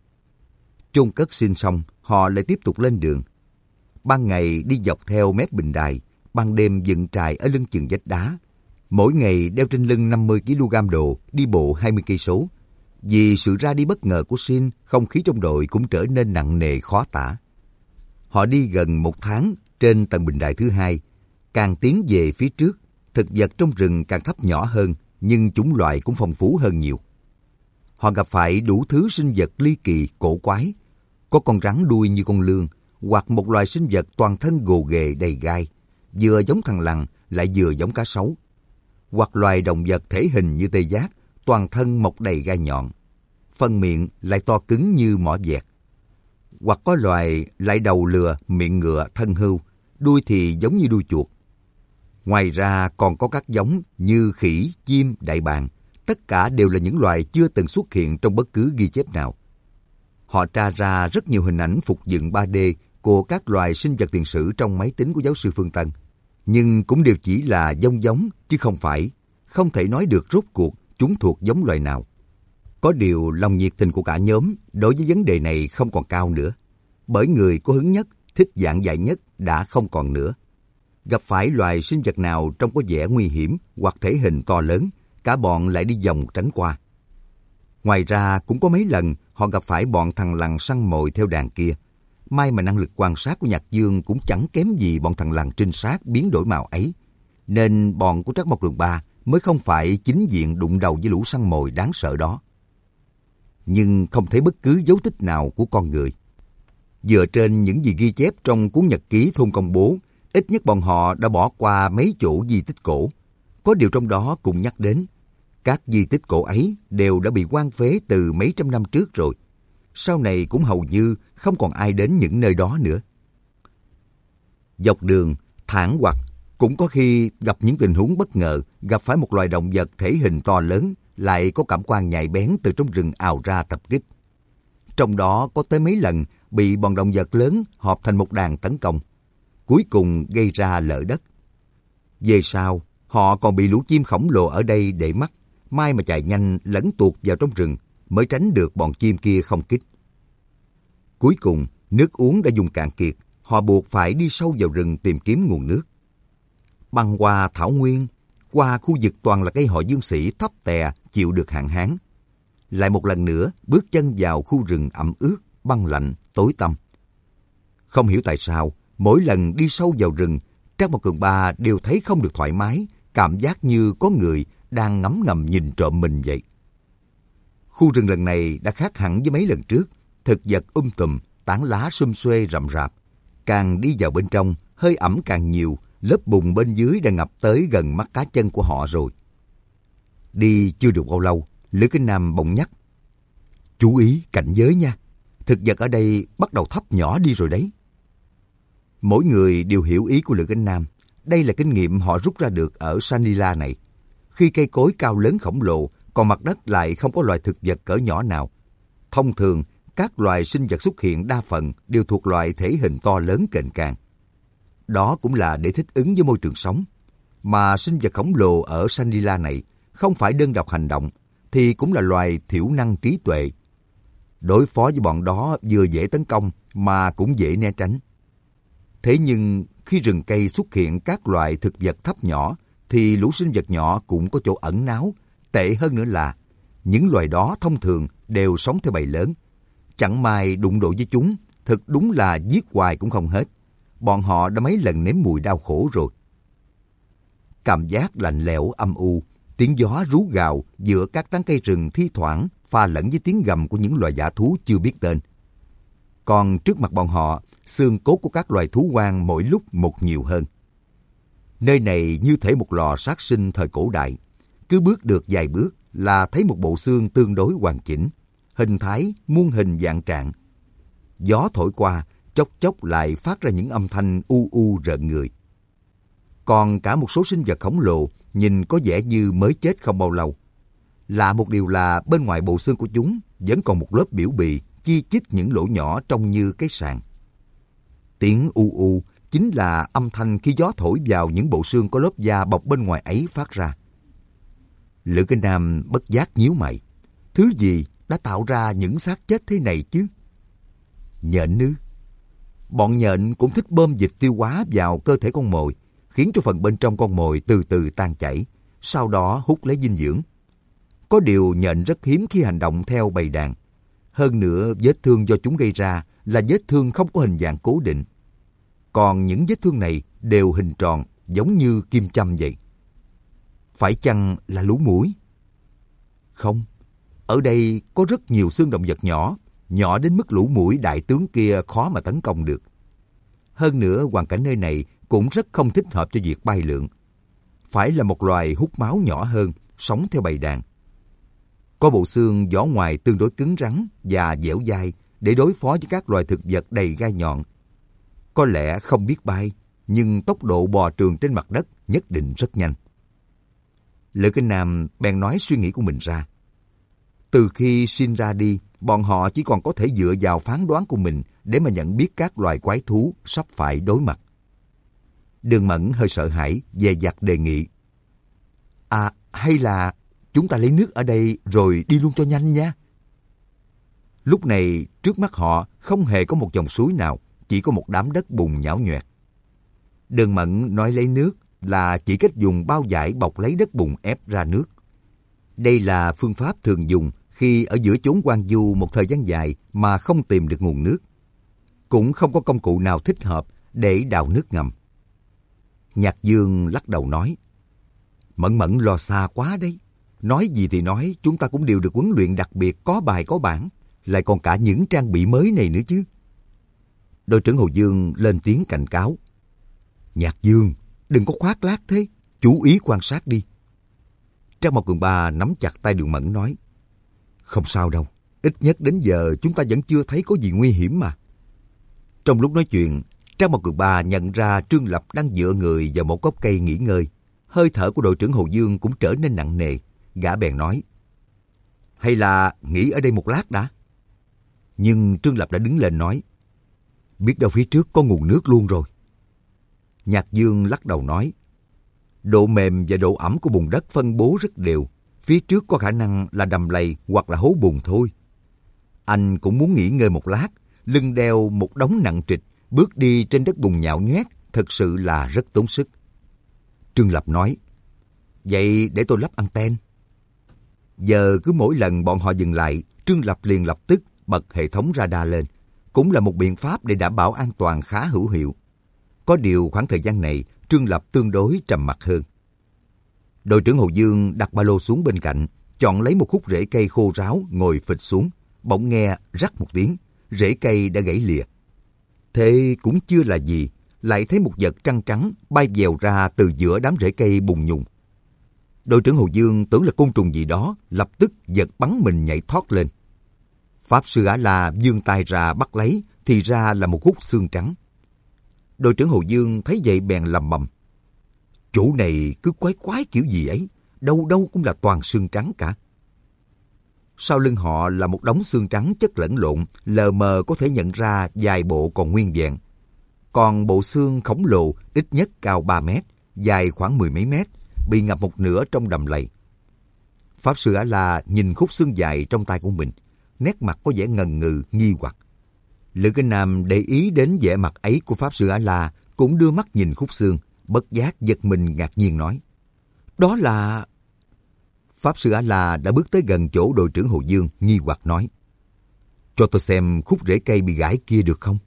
[SPEAKER 1] Chôn cất Xin xong, họ lại tiếp tục lên đường. Ban ngày đi dọc theo mép bình đài, ban đêm dựng trại ở lưng chừng vách đá. Mỗi ngày đeo trên lưng năm mươi ki lô gam đồ, đi bộ hai mươi cây số. Vì sự ra đi bất ngờ của Xin, không khí trong đội cũng trở nên nặng nề khó tả. Họ đi gần một tháng trên tầng bình đài thứ hai. Càng tiến về phía trước, thực vật trong rừng càng thấp nhỏ hơn, nhưng chủng loại cũng phong phú hơn nhiều. Họ gặp phải đủ thứ sinh vật ly kỳ, cổ quái. Có con rắn đuôi như con lươn, hoặc một loài sinh vật toàn thân gồ ghề đầy gai, vừa giống thằn lằn lại vừa giống cá sấu. Hoặc loài động vật thể hình như tê giác, toàn thân mọc đầy gai nhọn, phần miệng lại to cứng như mỏ vẹt. Hoặc có loài lại đầu lừa, miệng ngựa, thân hươu, đuôi thì giống như đuôi chuột. Ngoài ra còn có các giống như khỉ, chim, đại bàng. Tất cả đều là những loài chưa từng xuất hiện trong bất cứ ghi chép nào. Họ tra ra rất nhiều hình ảnh phục dựng ba D của các loài sinh vật tiền sử trong máy tính của giáo sư Phương Tân. Nhưng cũng đều chỉ là giống giống, chứ không phải. Không thể nói được rốt cuộc chúng thuộc giống loài nào. Có điều lòng nhiệt tình của cả nhóm đối với vấn đề này không còn cao nữa. Bởi người có hứng nhất, thích giảng dạy nhất đã không còn nữa. Gặp phải loài sinh vật nào trông có vẻ nguy hiểm hoặc thể hình to lớn, cả bọn lại đi vòng tránh qua. Ngoài ra cũng có mấy lần họ gặp phải bọn thằn lằn săn mồi theo đàn kia. May mà năng lực quan sát của Nhạc Dương cũng chẳng kém gì bọn thằn lằn trinh sát biến đổi màu ấy. Nên bọn của Trắc Mộc Cường Ba mới không phải chính diện đụng đầu với lũ săn mồi đáng sợ đó. Nhưng không thấy bất cứ dấu tích nào của con người. Dựa trên những gì ghi chép trong cuốn nhật ký thôn công bố, ít nhất bọn họ đã bỏ qua mấy chỗ di tích cổ. Có điều trong đó cũng nhắc đến, các di tích cổ ấy đều đã bị hoang phế từ mấy trăm năm trước rồi. Sau này cũng hầu như không còn ai đến những nơi đó nữa. Dọc đường, thẳng hoặc cũng có khi gặp những tình huống bất ngờ, gặp phải một loài động vật thể hình to lớn, lại có cảm quan nhạy bén từ trong rừng ào ra tập kích. Trong đó có tới mấy lần bị bọn động vật lớn họp thành một đàn tấn công, cuối cùng gây ra lở đất. Về sau, họ còn bị lũ chim khổng lồ ở đây để mắt, may mà chạy nhanh lẫn tuột vào trong rừng mới tránh được bọn chim kia không kích. Cuối cùng, nước uống đã dùng cạn kiệt, họ buộc phải đi sâu vào rừng tìm kiếm nguồn nước. Băng qua thảo nguyên, qua khu vực toàn là cây họ dương sĩ thấp tè chịu được hạn hán. Lại một lần nữa bước chân vào khu rừng ẩm ướt, băng lạnh, tối tăm. Không hiểu tại sao, mỗi lần đi sâu vào rừng, Trác Mộc Cường Ba đều thấy không được thoải mái, cảm giác như có người đang ngấm ngầm nhìn trộm mình vậy. Khu rừng lần này đã khác hẳn với mấy lần trước, thực vật um tùm, tán lá xum xuê rậm rạp. Càng đi vào bên trong, hơi ẩm càng nhiều, lớp bùn bên dưới đã ngập tới gần mắt cá chân của họ rồi. Đi chưa được bao lâu, Lữ Kinh Nam bỗng nhắc: chú ý cảnh giới nha, thực vật ở đây bắt đầu thấp nhỏ đi rồi đấy. Mỗi người đều hiểu ý của Lữ Kinh Nam. Đây là kinh nghiệm họ rút ra được ở Sanila này. Khi cây cối cao lớn khổng lồ, còn mặt đất lại không có loài thực vật cỡ nhỏ nào. Thông thường, các loài sinh vật xuất hiện đa phần đều thuộc loài thể hình to lớn kềnh càng. Đó cũng là để thích ứng với môi trường sống. Mà sinh vật khổng lồ ở Sanila này không phải đơn độc hành động, thì cũng là loài thiểu năng trí tuệ. Đối phó với bọn đó vừa dễ tấn công mà cũng dễ né tránh. Thế nhưng khi rừng cây xuất hiện các loài thực vật thấp nhỏ, thì lũ sinh vật nhỏ cũng có chỗ ẩn náu. Tệ hơn nữa là, những loài đó thông thường đều sống theo bầy lớn. Chẳng may đụng độ với chúng, thực đúng là giết hoài cũng không hết. Bọn họ đã mấy lần nếm mùi đau khổ rồi. Cảm giác lạnh lẽo âm u, tiếng gió rú gào giữa các tán cây rừng thi thoảng pha lẫn với tiếng gầm của những loài dã thú chưa biết tên. Còn trước mặt bọn họ, xương cốt của các loài thú hoang mỗi lúc một nhiều hơn. Nơi này như thể một lò sát sinh thời cổ đại. Cứ bước được vài bước là thấy một bộ xương tương đối hoàn chỉnh, hình thái muôn hình vạn trạng. Gió thổi qua, chốc chốc lại phát ra những âm thanh u u rợn người. Còn cả một số sinh vật khổng lồ nhìn có vẻ như mới chết không bao lâu. Lạ một điều là bên ngoài bộ xương của chúng vẫn còn một lớp biểu bì chi chít những lỗ nhỏ trông như cái sàn. Tiếng u u chính là âm thanh khi gió thổi vào những bộ xương có lớp da bọc bên ngoài ấy phát ra. Lữ Kinh Nam bất giác nhíu mày. Thứ gì đã tạo ra những xác chết thế này chứ? Nhện ư? Bọn nhện cũng thích bơm dịch tiêu hóa vào cơ thể con mồi, khiến cho phần bên trong con mồi từ từ tan chảy, sau đó hút lấy dinh dưỡng. Có điều nhện rất hiếm khi hành động theo bầy đàn. Hơn nữa, vết thương do chúng gây ra là vết thương không có hình dạng cố định. Còn những vết thương này đều hình tròn, giống như kim châm vậy. Phải chăng là lũ muỗi? Không, ở đây có rất nhiều xương động vật nhỏ, nhỏ đến mức lũ muỗi đại tướng kia khó mà tấn công được. Hơn nữa, hoàn cảnh nơi này cũng rất không thích hợp cho việc bay lượn. Phải là một loài hút máu nhỏ hơn, sống theo bầy đàn. Có bộ xương vỏ ngoài tương đối cứng rắn và dẻo dai để đối phó với các loài thực vật đầy gai nhọn. Có lẽ không biết bay, nhưng tốc độ bò trườn trên mặt đất nhất định rất nhanh. Lữ Kinh Nam bèn nói suy nghĩ của mình ra. Từ khi sinh ra đi, bọn họ chỉ còn có thể dựa vào phán đoán của mình để mà nhận biết các loài quái thú sắp phải đối mặt. Đường Mẫn hơi sợ hãi, dè dặt đề nghị. À, hay là chúng ta lấy nước ở đây rồi đi luôn cho nhanh nha. Lúc này, trước mắt họ không hề có một dòng suối nào, chỉ có một đám đất bùn nhão nhoẹt. Đường Mẫn nói lấy nước là chỉ cách dùng bao vải bọc lấy đất bùn ép ra nước. Đây là phương pháp thường dùng khi ở giữa chốn hoang vu một thời gian dài mà không tìm được nguồn nước. Cũng không có công cụ nào thích hợp để đào nước ngầm. Nhạc Dương lắc đầu nói, Mẫn Mẫn lo xa quá đấy. Nói gì thì nói, chúng ta cũng đều được huấn luyện đặc biệt có bài có bản, lại còn cả những trang bị mới này nữa chứ. Đội trưởng Hồ Dương lên tiếng cảnh cáo. Nhạc Dương, đừng có khoác lác thế, chú ý quan sát đi. Trác Mộc Cường Ba nắm chặt tay Đường Mẫn nói, không sao đâu, ít nhất đến giờ chúng ta vẫn chưa thấy có gì nguy hiểm mà. Trong lúc nói chuyện, Trác Mộc Cường Ba nhận ra Trương Lập đang dựa người vào một gốc cây nghỉ ngơi. Hơi thở của đội trưởng Hồ Dương cũng trở nên nặng nề. Gã bèn nói, hay là nghỉ ở đây một lát đã. Nhưng Trương Lập đã đứng lên nói, biết đâu phía trước có nguồn nước luôn rồi. Nhạc Dương lắc đầu nói, độ mềm và độ ẩm của bùn đất phân bố rất đều. Phía trước có khả năng là đầm lầy hoặc là hố bùn thôi. Anh cũng muốn nghỉ ngơi một lát, lưng đeo một đống nặng trịch, bước đi trên đất bùn nhão nhoét, thật sự là rất tốn sức. Trương Lập nói, vậy để tôi lắp anten. Giờ cứ mỗi lần bọn họ dừng lại, Trương Lập liền lập tức bật hệ thống radar lên. Cũng là một biện pháp để đảm bảo an toàn khá hữu hiệu. Có điều khoảng thời gian này, Trương Lập tương đối trầm mặc hơn. Đội trưởng Hồ Dương đặt ba lô xuống bên cạnh, chọn lấy một khúc rễ cây khô ráo ngồi phịch xuống, bỗng nghe rắc một tiếng, rễ cây đã gãy lìa. Thế cũng chưa là gì, lại thấy một vật trăng trắng bay vèo ra từ giữa đám rễ cây bùng nhùng. Đội trưởng Hồ Dương tưởng là côn trùng gì đó, lập tức giật bắn mình nhảy thoát lên. Pháp sư A-la vươn tay ra bắt lấy, thì ra là một khúc xương trắng. Đội trưởng Hồ Dương thấy vậy bèn lầm bầm, chỗ này cứ quái quái kiểu gì ấy, đâu đâu cũng là toàn xương trắng cả. Sau lưng họ là một đống xương trắng chất lẫn lộn, lờ mờ có thể nhận ra vài bộ còn nguyên vẹn. Còn bộ xương khổng lồ ít nhất cao ba mét, dài khoảng mười mấy mét, bị ngập một nửa trong đầm lầy. Pháp sư A-la nhìn khúc xương dài trong tay của mình, nét mặt có vẻ ngần ngừ, nghi hoặc. Lữ Kinh Nam để ý đến vẻ mặt ấy của Pháp sư A-la, cũng đưa mắt nhìn khúc xương, bất giác giật mình ngạc nhiên nói, đó là... Pháp sư A-la đã bước tới gần chỗ đội trưởng Hồ Dương, nghi hoặc nói, cho tôi xem khúc rễ cây bị gãy kia được không?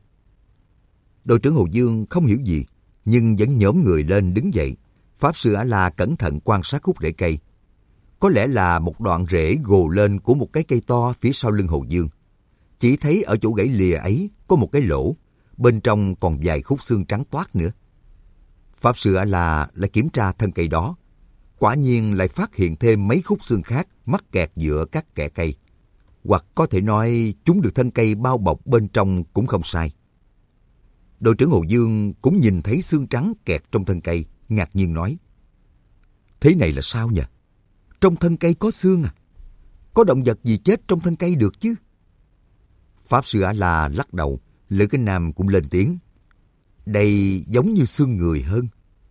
[SPEAKER 1] Đội trưởng Hồ Dương không hiểu gì, nhưng vẫn nhổm người lên đứng dậy. Pháp sư A-la cẩn thận quan sát khúc rễ cây. Có lẽ là một đoạn rễ gồ lên của một cái cây to phía sau lưng Hồ Dương. Chỉ thấy ở chỗ gãy lìa ấy có một cái lỗ, bên trong còn vài khúc xương trắng toát nữa. Pháp sư A-la lại kiểm tra thân cây đó. Quả nhiên lại phát hiện thêm mấy khúc xương khác mắc kẹt giữa các kẽ cây. Hoặc có thể nói chúng được thân cây bao bọc bên trong cũng không sai. Đội trưởng Hồ Dương cũng nhìn thấy xương trắng kẹt trong thân cây, ngạc nhiên nói, thế này là sao nhỉ? Trong thân cây có xương à? Có động vật gì chết trong thân cây được chứ? Pháp sư A-la lắc đầu, Lữ Kinh Nam cũng lên tiếng, đây giống như xương người hơn.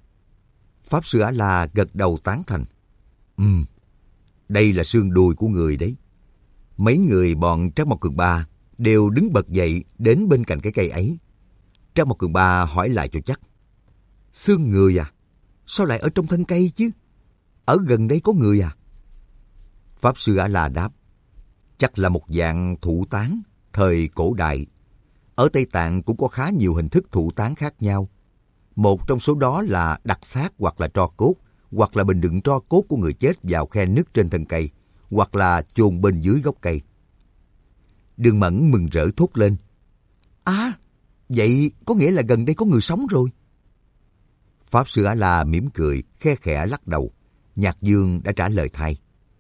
[SPEAKER 1] Pháp sư A-la gật đầu tán thành, Ừm, đây là xương đùi của người đấy. Mấy người bọn Trác Mộc Cường Ba đều đứng bật dậy đến bên cạnh cái cây ấy. Trác Mộc Cường Ba hỏi lại cho chắc, xương người à? Sao lại ở trong thân cây chứ? Ở gần đây có người à? Pháp sư A-la đáp, chắc là một dạng thụ tán thời cổ đại. Ở Tây Tạng cũng có khá nhiều hình thức thụ tán khác nhau. Một trong số đó là đặt xác hoặc là tro cốt, hoặc là bình đựng tro cốt của người chết vào khe nứt trên thân cây, hoặc là chôn bên dưới gốc cây. Đường Mẫn mừng rỡ thốt lên, à, vậy có nghĩa là gần đây có người sống rồi. Pháp sư A-la mỉm cười, khe khẽ lắc đầu. Nhạc Dương đã trả lời thay,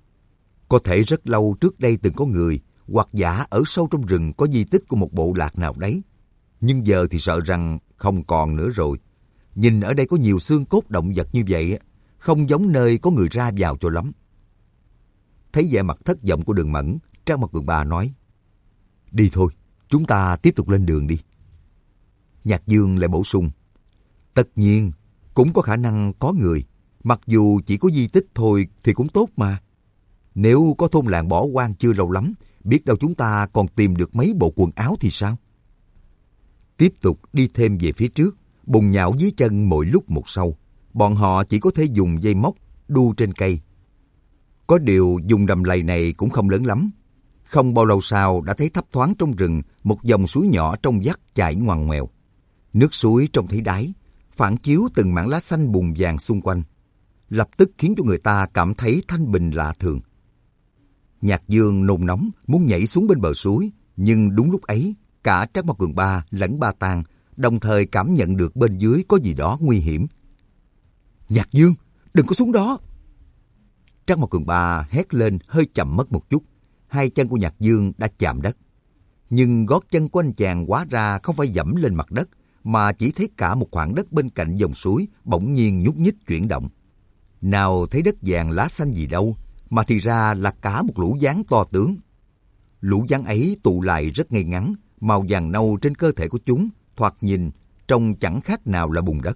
[SPEAKER 1] có thể rất lâu trước đây từng có người hoặc giả ở sâu trong rừng có di tích của một bộ lạc nào đấy. Nhưng giờ thì sợ rằng không còn nữa rồi. Nhìn ở đây có nhiều xương cốt động vật như vậy, không giống nơi có người ra vào cho lắm. Thấy vẻ mặt thất vọng của Đường Mẫn, Trác Mộc Cường Ba nói, đi thôi, chúng ta tiếp tục lên đường đi. Nhạc Dương lại bổ sung, tất nhiên, cũng có khả năng có người. Mặc dù chỉ có di tích thôi thì cũng tốt mà. Nếu có thôn làng bỏ hoang chưa lâu lắm, biết đâu chúng ta còn tìm được mấy bộ quần áo thì sao? Tiếp tục đi thêm về phía trước, bùn nhão dưới chân mỗi lúc một sâu. Bọn họ chỉ có thể dùng dây móc đu trên cây. Có điều dùng đầm lầy này cũng không lớn lắm. Không bao lâu sau đã thấy thấp thoáng trong rừng một dòng suối nhỏ trong vắt chảy ngoằn ngoèo. Nước suối trông thấy đáy, phản chiếu từng mảng lá xanh bùn vàng xung quanh, lập tức khiến cho người ta cảm thấy thanh bình lạ thường. Nhạc Dương nôn nóng muốn nhảy xuống bên bờ suối, nhưng đúng lúc ấy, cả Trác Mộc Cường Ba lẫn Ba Tàng đồng thời cảm nhận được bên dưới có gì đó nguy hiểm. Nhạc Dương, đừng có xuống đó! Trác Mộc Cường Ba hét lên hơi chậm mất một chút, hai chân của Nhạc Dương đã chạm đất. Nhưng gót chân của anh chàng hóa ra không phải dẫm lên mặt đất, mà chỉ thấy cả một khoảng đất bên cạnh dòng suối bỗng nhiên nhúc nhích chuyển động. Nào thấy đất vàng lá xanh gì đâu, mà thì ra là cả một lũ gián to tướng. Lũ gián ấy tụ lại rất ngay ngắn, màu vàng nâu trên cơ thể của chúng thoạt nhìn trông chẳng khác nào là bùn đất.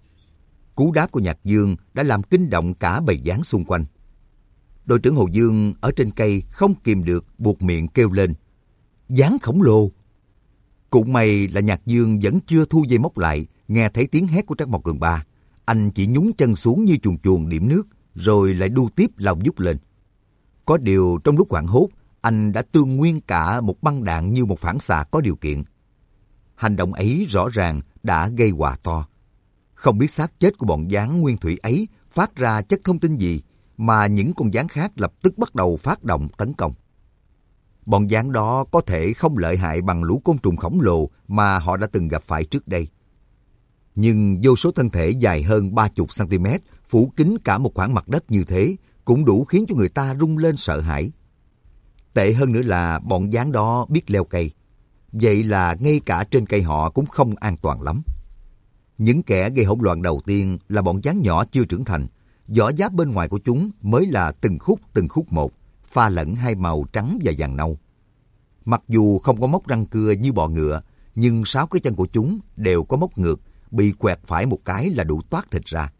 [SPEAKER 1] Cú đáp của Nhạc Dương đã làm kinh động cả bầy gián xung quanh. Đội trưởng Hồ Dương ở trên cây không kìm được buột miệng kêu lên: gián khổng lồ! Cũng may là Nhạc Dương vẫn chưa thu dây móc lại, nghe thấy tiếng hét của Trác Mộc Cường Ba. Anh chỉ nhúng chân xuống như chuồn chuồn điểm nước, rồi lại đu tiếp lao vút lên. Có điều trong lúc hoảng hốt, anh đã tương nguyên cả một băng đạn như một phản xạ có điều kiện. Hành động ấy rõ ràng đã gây họa to. Không biết xác chết của bọn gián nguyên thủy ấy phát ra chất thông tin gì, mà những con gián khác lập tức bắt đầu phát động tấn công. Bọn gián đó có thể không lợi hại bằng lũ côn trùng khổng lồ mà họ đã từng gặp phải trước đây. Nhưng vô số thân thể dài hơn ba mươi xăng-ti mét phủ kín cả một khoảng mặt đất như thế cũng đủ khiến cho người ta rung lên sợ hãi. Tệ hơn nữa là bọn gián đó biết leo cây. Vậy là ngay cả trên cây họ cũng không an toàn lắm. Những kẻ gây hỗn loạn đầu tiên là bọn gián nhỏ chưa trưởng thành. Vỏ giáp bên ngoài của chúng mới là từng khúc từng khúc một, pha lẫn hai màu trắng và vàng nâu. Mặc dù không có móc răng cưa như bọ ngựa, nhưng sáu cái chân của chúng đều có móc ngược, bị quẹt phải một cái là đủ toát thịt ra.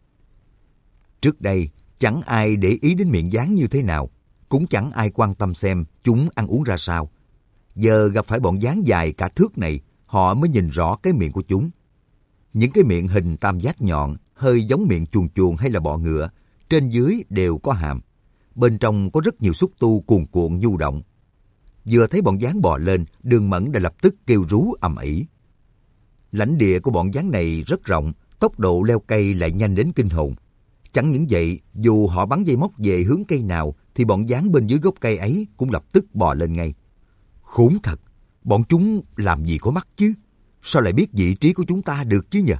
[SPEAKER 1] Trước đây, chẳng ai để ý đến miệng gián như thế nào, cũng chẳng ai quan tâm xem chúng ăn uống ra sao. Giờ gặp phải bọn gián dài cả thước này, họ mới nhìn rõ cái miệng của chúng. Những cái miệng hình tam giác nhọn, hơi giống miệng chuồn chuồn hay là bọ ngựa, trên dưới đều có hàm. Bên trong có rất nhiều xúc tu cuồn cuộn du động. Vừa thấy bọn gián bò lên, Đường Mẫn đã lập tức kêu rú ầm ĩ. Lãnh địa của bọn gián này rất rộng, tốc độ leo cây lại nhanh đến kinh hồn. Chẳng những vậy, dù họ bắn dây móc về hướng cây nào, thì bọn gián bên dưới gốc cây ấy cũng lập tức bò lên ngay. Khốn thật, bọn chúng làm gì có mắt chứ? Sao lại biết vị trí của chúng ta được chứ nhỉ?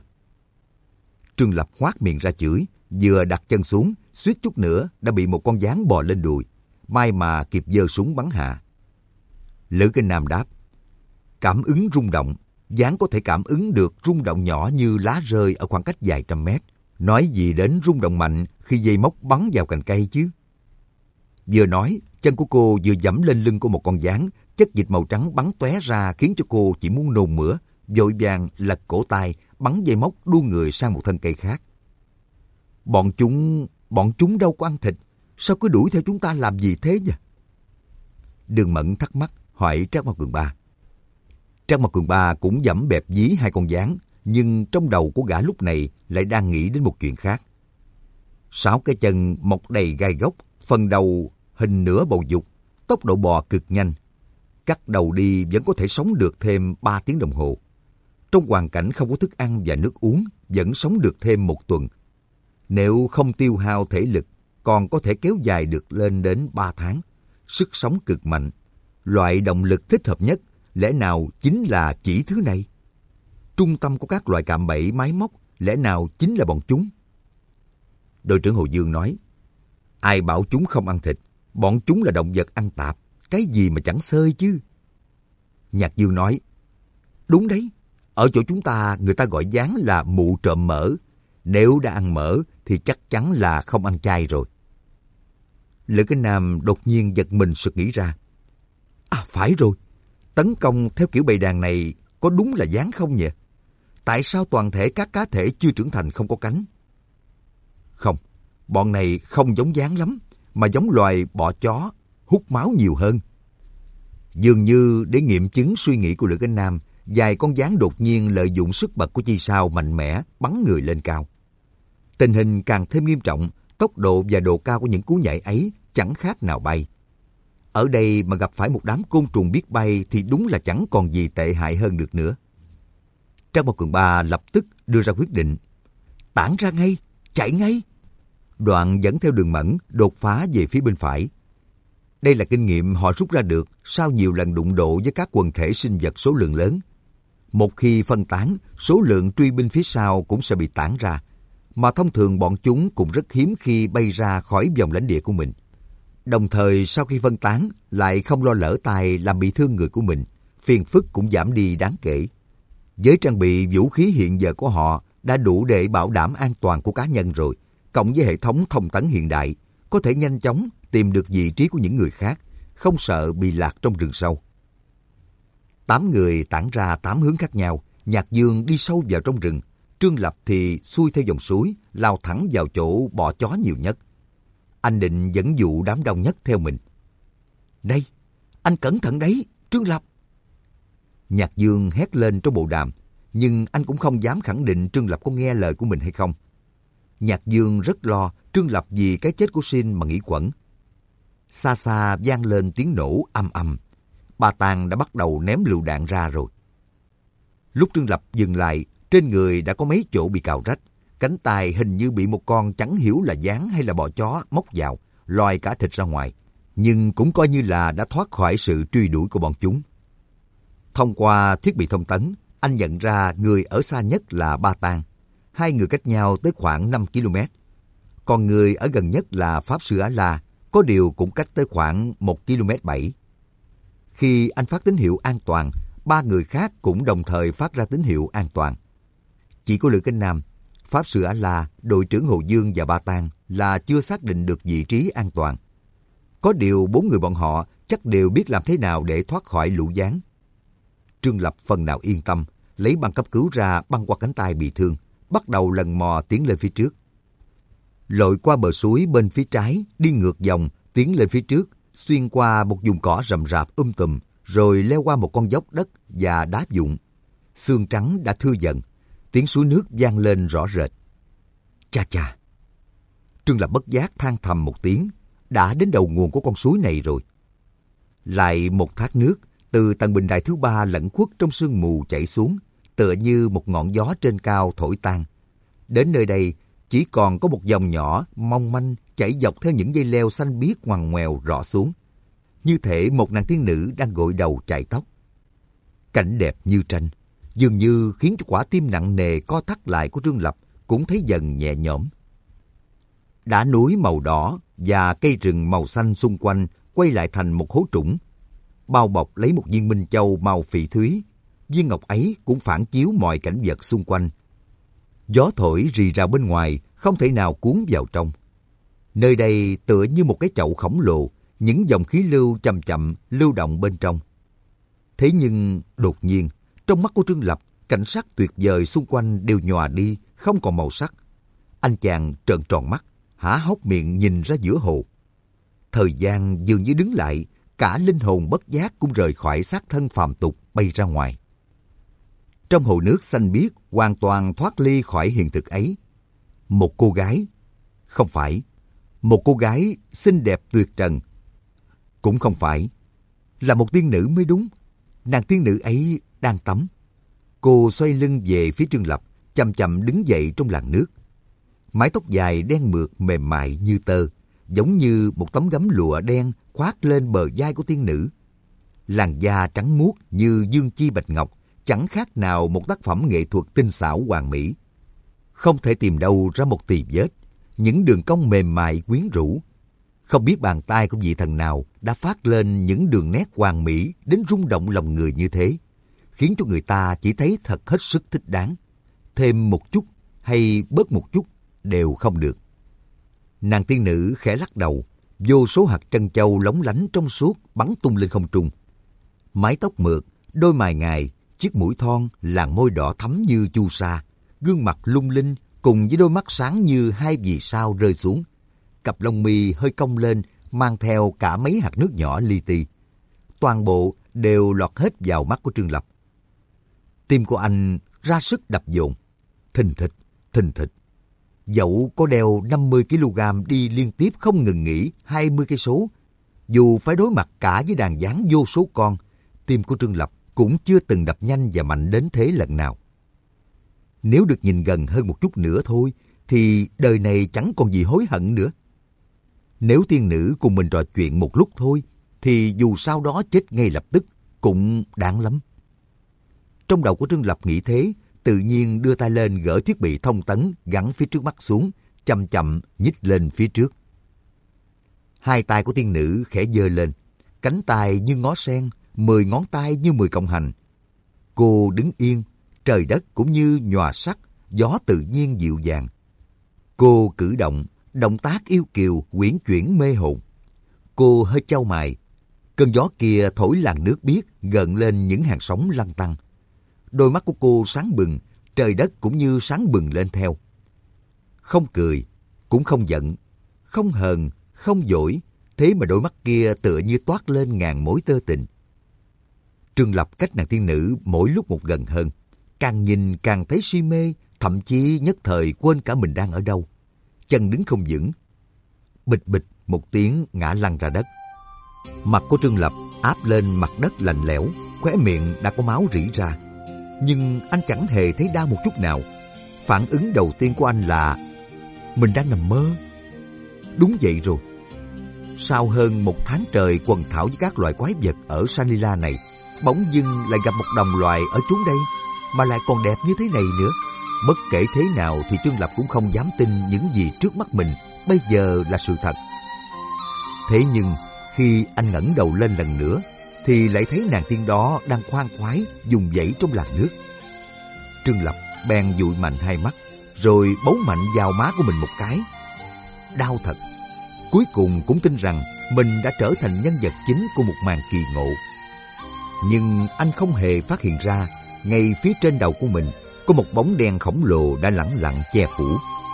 [SPEAKER 1] Trương Lập hoát miệng ra chửi, vừa đặt chân xuống, suýt chút nữa đã bị một con gián bò lên đùi. May mà kịp giơ súng bắn hạ. Lữ Kinh Nam đáp: cảm ứng rung động, gián có thể cảm ứng được rung động nhỏ như lá rơi ở khoảng cách vài trăm mét. Nói gì đến rung động mạnh khi dây móc bắn vào cành cây chứ? Vừa nói, chân của cô vừa giẫm lên lưng của một con gián, chất dịch màu trắng bắn tóe ra khiến cho cô chỉ muốn nôn mửa, vội vàng lật cổ tay, bắn dây móc đu người sang một thân cây khác. Bọn chúng, bọn chúng đâu có ăn thịt, sao cứ đuổi theo chúng ta làm gì thế nhỉ? Đường Mẫn thắc mắc hỏi Trác Mộc Cường Ba. Trác Mộc Cường Ba cũng giẫm bẹp dí hai con gián, nhưng trong đầu của gã lúc này lại đang nghĩ đến một chuyện khác. Sáu cái chân mọc đầy gai góc, phần đầu hình nửa bầu dục, tốc độ bò cực nhanh. Cắt đầu đi vẫn có thể sống được thêm ba tiếng đồng hồ. Trong hoàn cảnh không có thức ăn và nước uống, vẫn sống được thêm một tuần. Nếu không tiêu hao thể lực, còn có thể kéo dài được lên đến ba tháng. Sức sống cực mạnh. Loại động lực thích hợp nhất, lẽ nào chính là chỉ thứ này? Trung tâm của các loại cạm bẫy máy móc, lẽ nào chính là bọn chúng? Đội trưởng Hồ Dương nói: ai bảo chúng không ăn thịt? Bọn chúng là động vật ăn tạp, cái gì mà chẳng xơi chứ? Nhạc Dương nói: đúng đấy, ở chỗ chúng ta người ta gọi gián là mụ trộm mỡ. Nếu đã ăn mỡ thì chắc chắn là không ăn chay rồi. Lữ Kinh Nam đột nhiên giật mình sực nghĩ ra. À phải rồi, tấn công theo kiểu bầy đàn này có đúng là gián không nhỉ? Tại sao toàn thể các cá thể chưa trưởng thành không có cánh? Không, bọn này không giống gián lắm, mà giống loài bọ chó, hút máu nhiều hơn. Dường như để nghiệm chứng suy nghĩ của Lữ Kinh Nam, vài con gián đột nhiên lợi dụng sức bật của chi sao mạnh mẽ bắn người lên cao. Tình hình càng thêm nghiêm trọng, tốc độ và độ cao của những cú nhảy ấy chẳng khác nào bay. Ở đây mà gặp phải một đám côn trùng biết bay thì đúng là chẳng còn gì tệ hại hơn được nữa. Trác Mộc Cường Ba lập tức đưa ra quyết định. Tản ra ngay, chạy ngay. Đoạn dẫn theo Đường Mẫn đột phá về phía bên phải. Đây là kinh nghiệm họ rút ra được sau nhiều lần đụng độ với các quần thể sinh vật số lượng lớn. Một khi phân tán, số lượng truy binh phía sau cũng sẽ bị tản ra. Mà thông thường bọn chúng cũng rất hiếm khi bay ra khỏi vòng lãnh địa của mình. Đồng thời sau khi phân tán lại không lo lỡ tay làm bị thương người của mình, phiền phức cũng giảm đi đáng kể. Với trang bị vũ khí hiện giờ của họ đã đủ để bảo đảm an toàn của cá nhân rồi, cộng với hệ thống thông tấn hiện đại, có thể nhanh chóng tìm được vị trí của những người khác, không sợ bị lạc trong rừng sâu. Tám người tản ra tám hướng khác nhau, Nhạc Dương đi sâu vào trong rừng, Trương Lập thì xuôi theo dòng suối, lao thẳng vào chỗ bọ chó nhiều nhất. Anh định dẫn dụ đám đông nhất theo mình. Này, anh cẩn thận đấy, Trương Lập! Nhạc Dương hét lên trong bộ đàm, nhưng anh cũng không dám khẳng định Trương Lập có nghe lời của mình hay không. Nhạc Dương rất lo Trương Lập vì cái chết của Sin mà nghĩ quẩn. Xa xa vang lên tiếng nổ ầm ầm. Ba Tàng đã bắt đầu ném lựu đạn ra rồi. Lúc Trương Lập dừng lại, trên người đã có mấy chỗ bị cào rách. Cánh tay hình như bị một con chẳng hiểu là gián hay là bọ chó móc vào, lòi cả thịt ra ngoài. Nhưng cũng coi như là đã thoát khỏi sự truy đuổi của bọn chúng. Thông qua thiết bị thông tấn, anh nhận ra người ở xa nhất là Ba Tàng. Hai người cách nhau tới khoảng năm ki lô mét. Còn người ở gần nhất là Pháp Sư A-La, có điều cũng cách tới khoảng một ki lô mét bảy. Khi anh phát tín hiệu an toàn, ba người khác cũng đồng thời phát ra tín hiệu an toàn. Chỉ có Lữ Cánh Nam, Pháp Sư A-La, đội trưởng Hồ Dương và Ba Tàng là chưa xác định được vị trí an toàn. Có điều bốn người bọn họ chắc đều biết làm thế nào để thoát khỏi lũ gián. Trương Lập phần nào yên tâm, lấy băng cấp cứu ra băng qua cánh tay bị thương, bắt đầu lần mò tiến lên phía trước. Lội qua bờ suối bên phía trái, đi ngược dòng, tiến lên phía trước, xuyên qua một vùng cỏ rậm rạp um tùm, rồi leo qua một con dốc đất và đá vụn. Sương trắng đã thưa dần, tiếng suối nước vang lên rõ rệt. Cha cha! Trương Lập bất giác than thầm một tiếng, đã đến đầu nguồn của con suối này rồi. Lại một thác nước, từ tầng bình đài thứ ba lẫn khuất trong sương mù chảy xuống, tựa như một ngọn gió trên cao thổi tan. Đến nơi đây, chỉ còn có một dòng nhỏ, mong manh, chảy dọc theo những dây leo xanh biếc ngoằn ngoèo rọ xuống. Như thể một nàng tiên nữ đang gội đầu chải tóc. Cảnh đẹp như tranh, dường như khiến cho quả tim nặng nề co thắt lại của Trương Lập cũng thấy dần nhẹ nhõm. Đá núi màu đỏ và cây rừng màu xanh xung quanh quay lại thành một hố trũng, bao bọc lấy một viên minh châu màu phỉ thúy. Viên ngọc ấy cũng phản chiếu mọi cảnh vật xung quanh. Gió thổi rì rào bên ngoài, không thể nào cuốn vào trong. Nơi đây tựa như một cái chậu khổng lồ, những dòng khí lưu chậm chậm lưu động bên trong. Thế nhưng đột nhiên, trong mắt của Trương Lập, cảnh sắc tuyệt vời xung quanh đều nhòa đi, không còn màu sắc. Anh chàng trợn tròn mắt, há hốc miệng nhìn ra giữa hồ. Thời gian dường như đứng lại, cả linh hồn bất giác cũng rời khỏi xác thân phàm tục bay ra ngoài. Trong hồ nước xanh biếc, hoàn toàn thoát ly khỏi hiện thực ấy. Một cô gái, không phải, một cô gái xinh đẹp tuyệt trần. Cũng không phải, là một tiên nữ mới đúng. Nàng tiên nữ ấy đang tắm. Cô xoay lưng về phía Trương Lập, chậm chậm đứng dậy trong làn nước. Mái tóc dài đen mượt mềm mại như tơ, giống như một tấm gấm lụa đen khoác lên bờ vai của tiên nữ. Làn da trắng muốt như dương chi bạch ngọc, chẳng khác nào một tác phẩm nghệ thuật tinh xảo hoàn mỹ. Không thể tìm đâu ra một tì vết, những đường cong mềm mại quyến rũ. Không biết bàn tay của vị thần nào đã phát lên những đường nét hoàn mỹ đến rung động lòng người như thế, khiến cho người ta chỉ thấy thật hết sức thích đáng. Thêm một chút hay bớt một chút đều không được. Nàng tiên nữ khẽ lắc đầu, vô số hạt trân châu lóng lánh trong suốt bắn tung lên không trung. Mái tóc mượt, đôi mày ngài, chiếc mũi thon, làn môi đỏ thắm như chu sa, gương mặt lung linh cùng với đôi mắt sáng như hai vì sao rơi xuống. Cặp lông mi hơi cong lên, mang theo cả mấy hạt nước nhỏ li ti. Toàn bộ đều lọt hết vào mắt của Trương Lập. Tim của anh ra sức đập dồn, thình thịch, thình thịch. Dẫu có đeo năm mươi ki lô gam đi liên tiếp không ngừng nghỉ hai mươi cây số, dù phải đối mặt cả với đàn gián vô số con, tim của Trương Lập cũng chưa từng đập nhanh và mạnh đến thế lần nào. Nếu được nhìn gần hơn một chút nữa thôi, thì đời này chẳng còn gì hối hận nữa. Nếu tiên nữ cùng mình trò chuyện một lúc thôi, thì dù sau đó chết ngay lập tức, cũng đáng lắm. Trong đầu của Trương Lập nghĩ thế, tự nhiên đưa tay lên gỡ thiết bị thông tấn gắn phía trước mắt xuống, chậm chậm nhích lên phía trước. Hai tay của tiên nữ khẽ giơ lên, cánh tay như ngó sen, mười ngón tay như mười cộng hành. Cô đứng yên, trời đất cũng như nhòa sắc, gió tự nhiên dịu dàng. Cô cử động, động tác yêu kiều, quyển chuyển mê hồn. Cô hơi chau mày, cơn gió kia thổi làn nước biếc gợn lên những hàng sóng lăn tăn. Đôi mắt của cô sáng bừng, trời đất cũng như sáng bừng lên theo. Không cười, cũng không giận, không hờn, không dỗi, thế mà đôi mắt kia tựa như toát lên ngàn mối tơ tình. Trương Lập cách nàng tiên nữ mỗi lúc một gần hơn, càng nhìn càng thấy si mê, thậm chí nhất thời quên cả mình đang ở đâu. Chân đứng không vững, bịch bịch một tiếng ngã lăn ra đất. Mặt của Trương Lập áp lên mặt đất lạnh lẽo, khóe miệng đã có máu rỉ ra. Nhưng anh chẳng hề thấy đau một chút nào. Phản ứng đầu tiên của anh là mình đang nằm mơ. Đúng vậy rồi. Sau hơn một tháng trời quần thảo với các loại quái vật ở Sanila này, bỗng dưng lại gặp một đồng loài ở chốn đây, mà lại còn đẹp như thế này nữa. Bất kể thế nào thì Trương Lập cũng không dám tin những gì trước mắt mình bây giờ là sự thật. Thế nhưng khi anh ngẩng đầu lên lần nữa thì lại thấy nàng tiên đó đang khoan khoái dùng dãy trong làn nước. Trương Lập bèn dụi mạnh hai mắt, rồi bấu mạnh vào má của mình một cái. Đau thật. Cuối cùng cũng tin rằng mình đã trở thành nhân vật chính của một màn kỳ ngộ. Nhưng anh không hề phát hiện ra, ngay phía trên đầu của mình có một bóng đen khổng lồ đã lẳng lặng che phủ.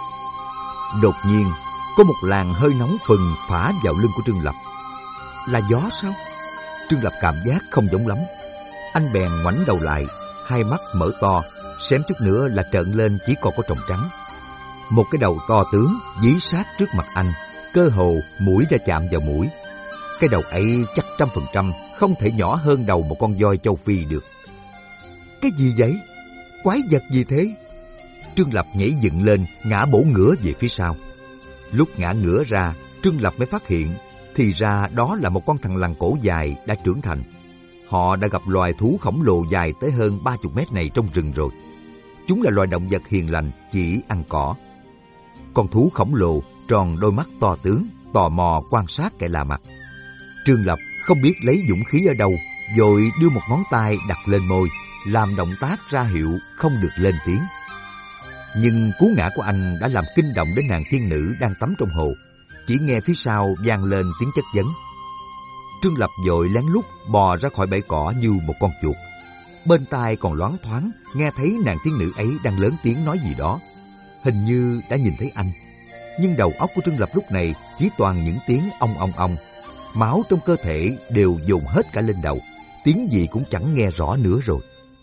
[SPEAKER 1] Đột nhiên, có một làn hơi nóng phừng phả vào lưng của Trương Lập. Là gió sao? Trương Lập cảm giác không giống lắm. Anh bèn ngoảnh đầu lại, hai mắt mở to, xém chút nữa là trợn lên chỉ còn có tròng trắng. Một cái đầu to tướng dí sát trước mặt anh, cơ hồ mũi đã chạm vào mũi. Cái đầu ấy chắc trăm phần trăm không thể nhỏ hơn đầu một con voi châu Phi được. Cái gì vậy? Quái vật gì thế? Trương Lập nhảy dựng lên, ngã bổ ngửa về phía sau. Lúc ngã ngửa ra, Trương Lập mới phát hiện, thì ra đó là một con thằn lằn cổ dài đã trưởng thành. Họ đã gặp loài thú khổng lồ dài tới hơn ba mươi mét này trong rừng rồi. Chúng là loài động vật hiền lành, chỉ ăn cỏ. Con thú khổng lồ tròn đôi mắt to tướng, tò mò quan sát kẻ lạ mặt. Trương Lập không biết lấy dũng khí ở đâu, vội đưa một ngón tay đặt lên môi, làm động tác ra hiệu không được lên tiếng. Nhưng cú ngã của anh đã làm kinh động đến nàng tiên nữ đang tắm trong hồ. Chỉ nghe phía sau vang lên tiếng chất vấn. Trương Lập vội lén lút bò ra khỏi bãi cỏ như một con chuột. Bên tai còn loáng thoáng nghe thấy nàng tiên nữ ấy đang lớn tiếng nói gì đó. Hình như đã nhìn thấy anh. Nhưng đầu óc của Trương Lập lúc này chỉ toàn những tiếng ong ong ong. Máu trong cơ thể đều dồn hết cả lên đầu. Tiếng gì cũng chẳng nghe rõ nữa rồi.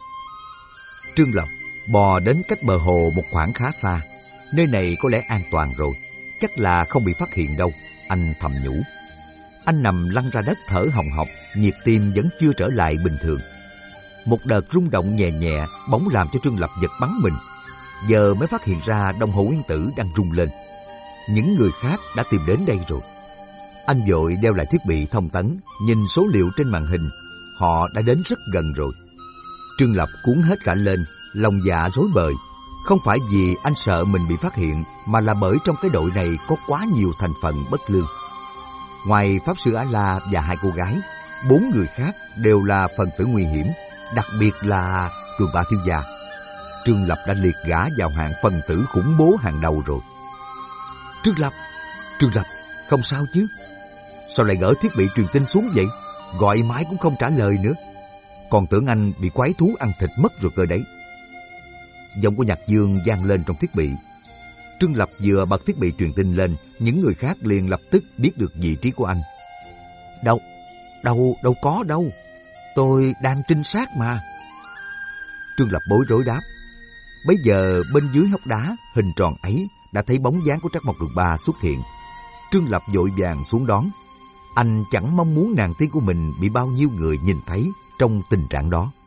[SPEAKER 1] Trương Lập bò đến cách bờ hồ một khoảng khá xa. Nơi này có lẽ an toàn rồi, chắc là không bị phát hiện đâu, anh thầm nhủ. Anh nằm lăn ra đất thở hồng hộc, nhịp tim vẫn chưa trở lại bình thường. Một đợt rung động nhẹ nhẹ bỗng làm cho Trương Lập giật bắn mình. Giờ mới phát hiện ra đồng hồ nguyên tử đang rung lên. Những người khác đã tìm đến đây rồi. Anh vội đeo lại thiết bị thông tấn, nhìn số liệu trên màn hình. Họ đã đến rất gần rồi. Trương Lập cuốn hết cả lên, lòng dạ rối bời. Không phải vì anh sợ mình bị phát hiện, mà là bởi trong cái đội này có quá nhiều thành phần bất lương. Ngoài Pháp Sư A-La và hai cô gái, bốn người khác đều là phần tử nguy hiểm, đặc biệt là Cường Ba thiếu gia. Trương Lập đã liệt gã vào hạng phần tử khủng bố hàng đầu rồi. Trương Lập, Trương Lập, không sao chứ? Sao lại gỡ thiết bị truyền tin xuống vậy? Gọi mãi cũng không trả lời nữa. Còn tưởng anh bị quái thú ăn thịt mất rồi cơ đấy. Giọng của Nhạc Dương vang lên trong thiết bị. Trương Lập vừa bật thiết bị truyền tin lên, những người khác liền lập tức biết được vị trí của anh. Đâu, đâu, đâu có đâu. Tôi đang trinh sát mà. Trương Lập bối rối đáp. Bấy giờ bên dưới hốc đá hình tròn ấy đã thấy bóng dáng của Trắc Mộc Cường Ba xuất hiện. Trương Lập vội vàng xuống đón. Anh chẳng mong muốn nàng tiên của mình bị bao nhiêu người nhìn thấy trong tình trạng đó.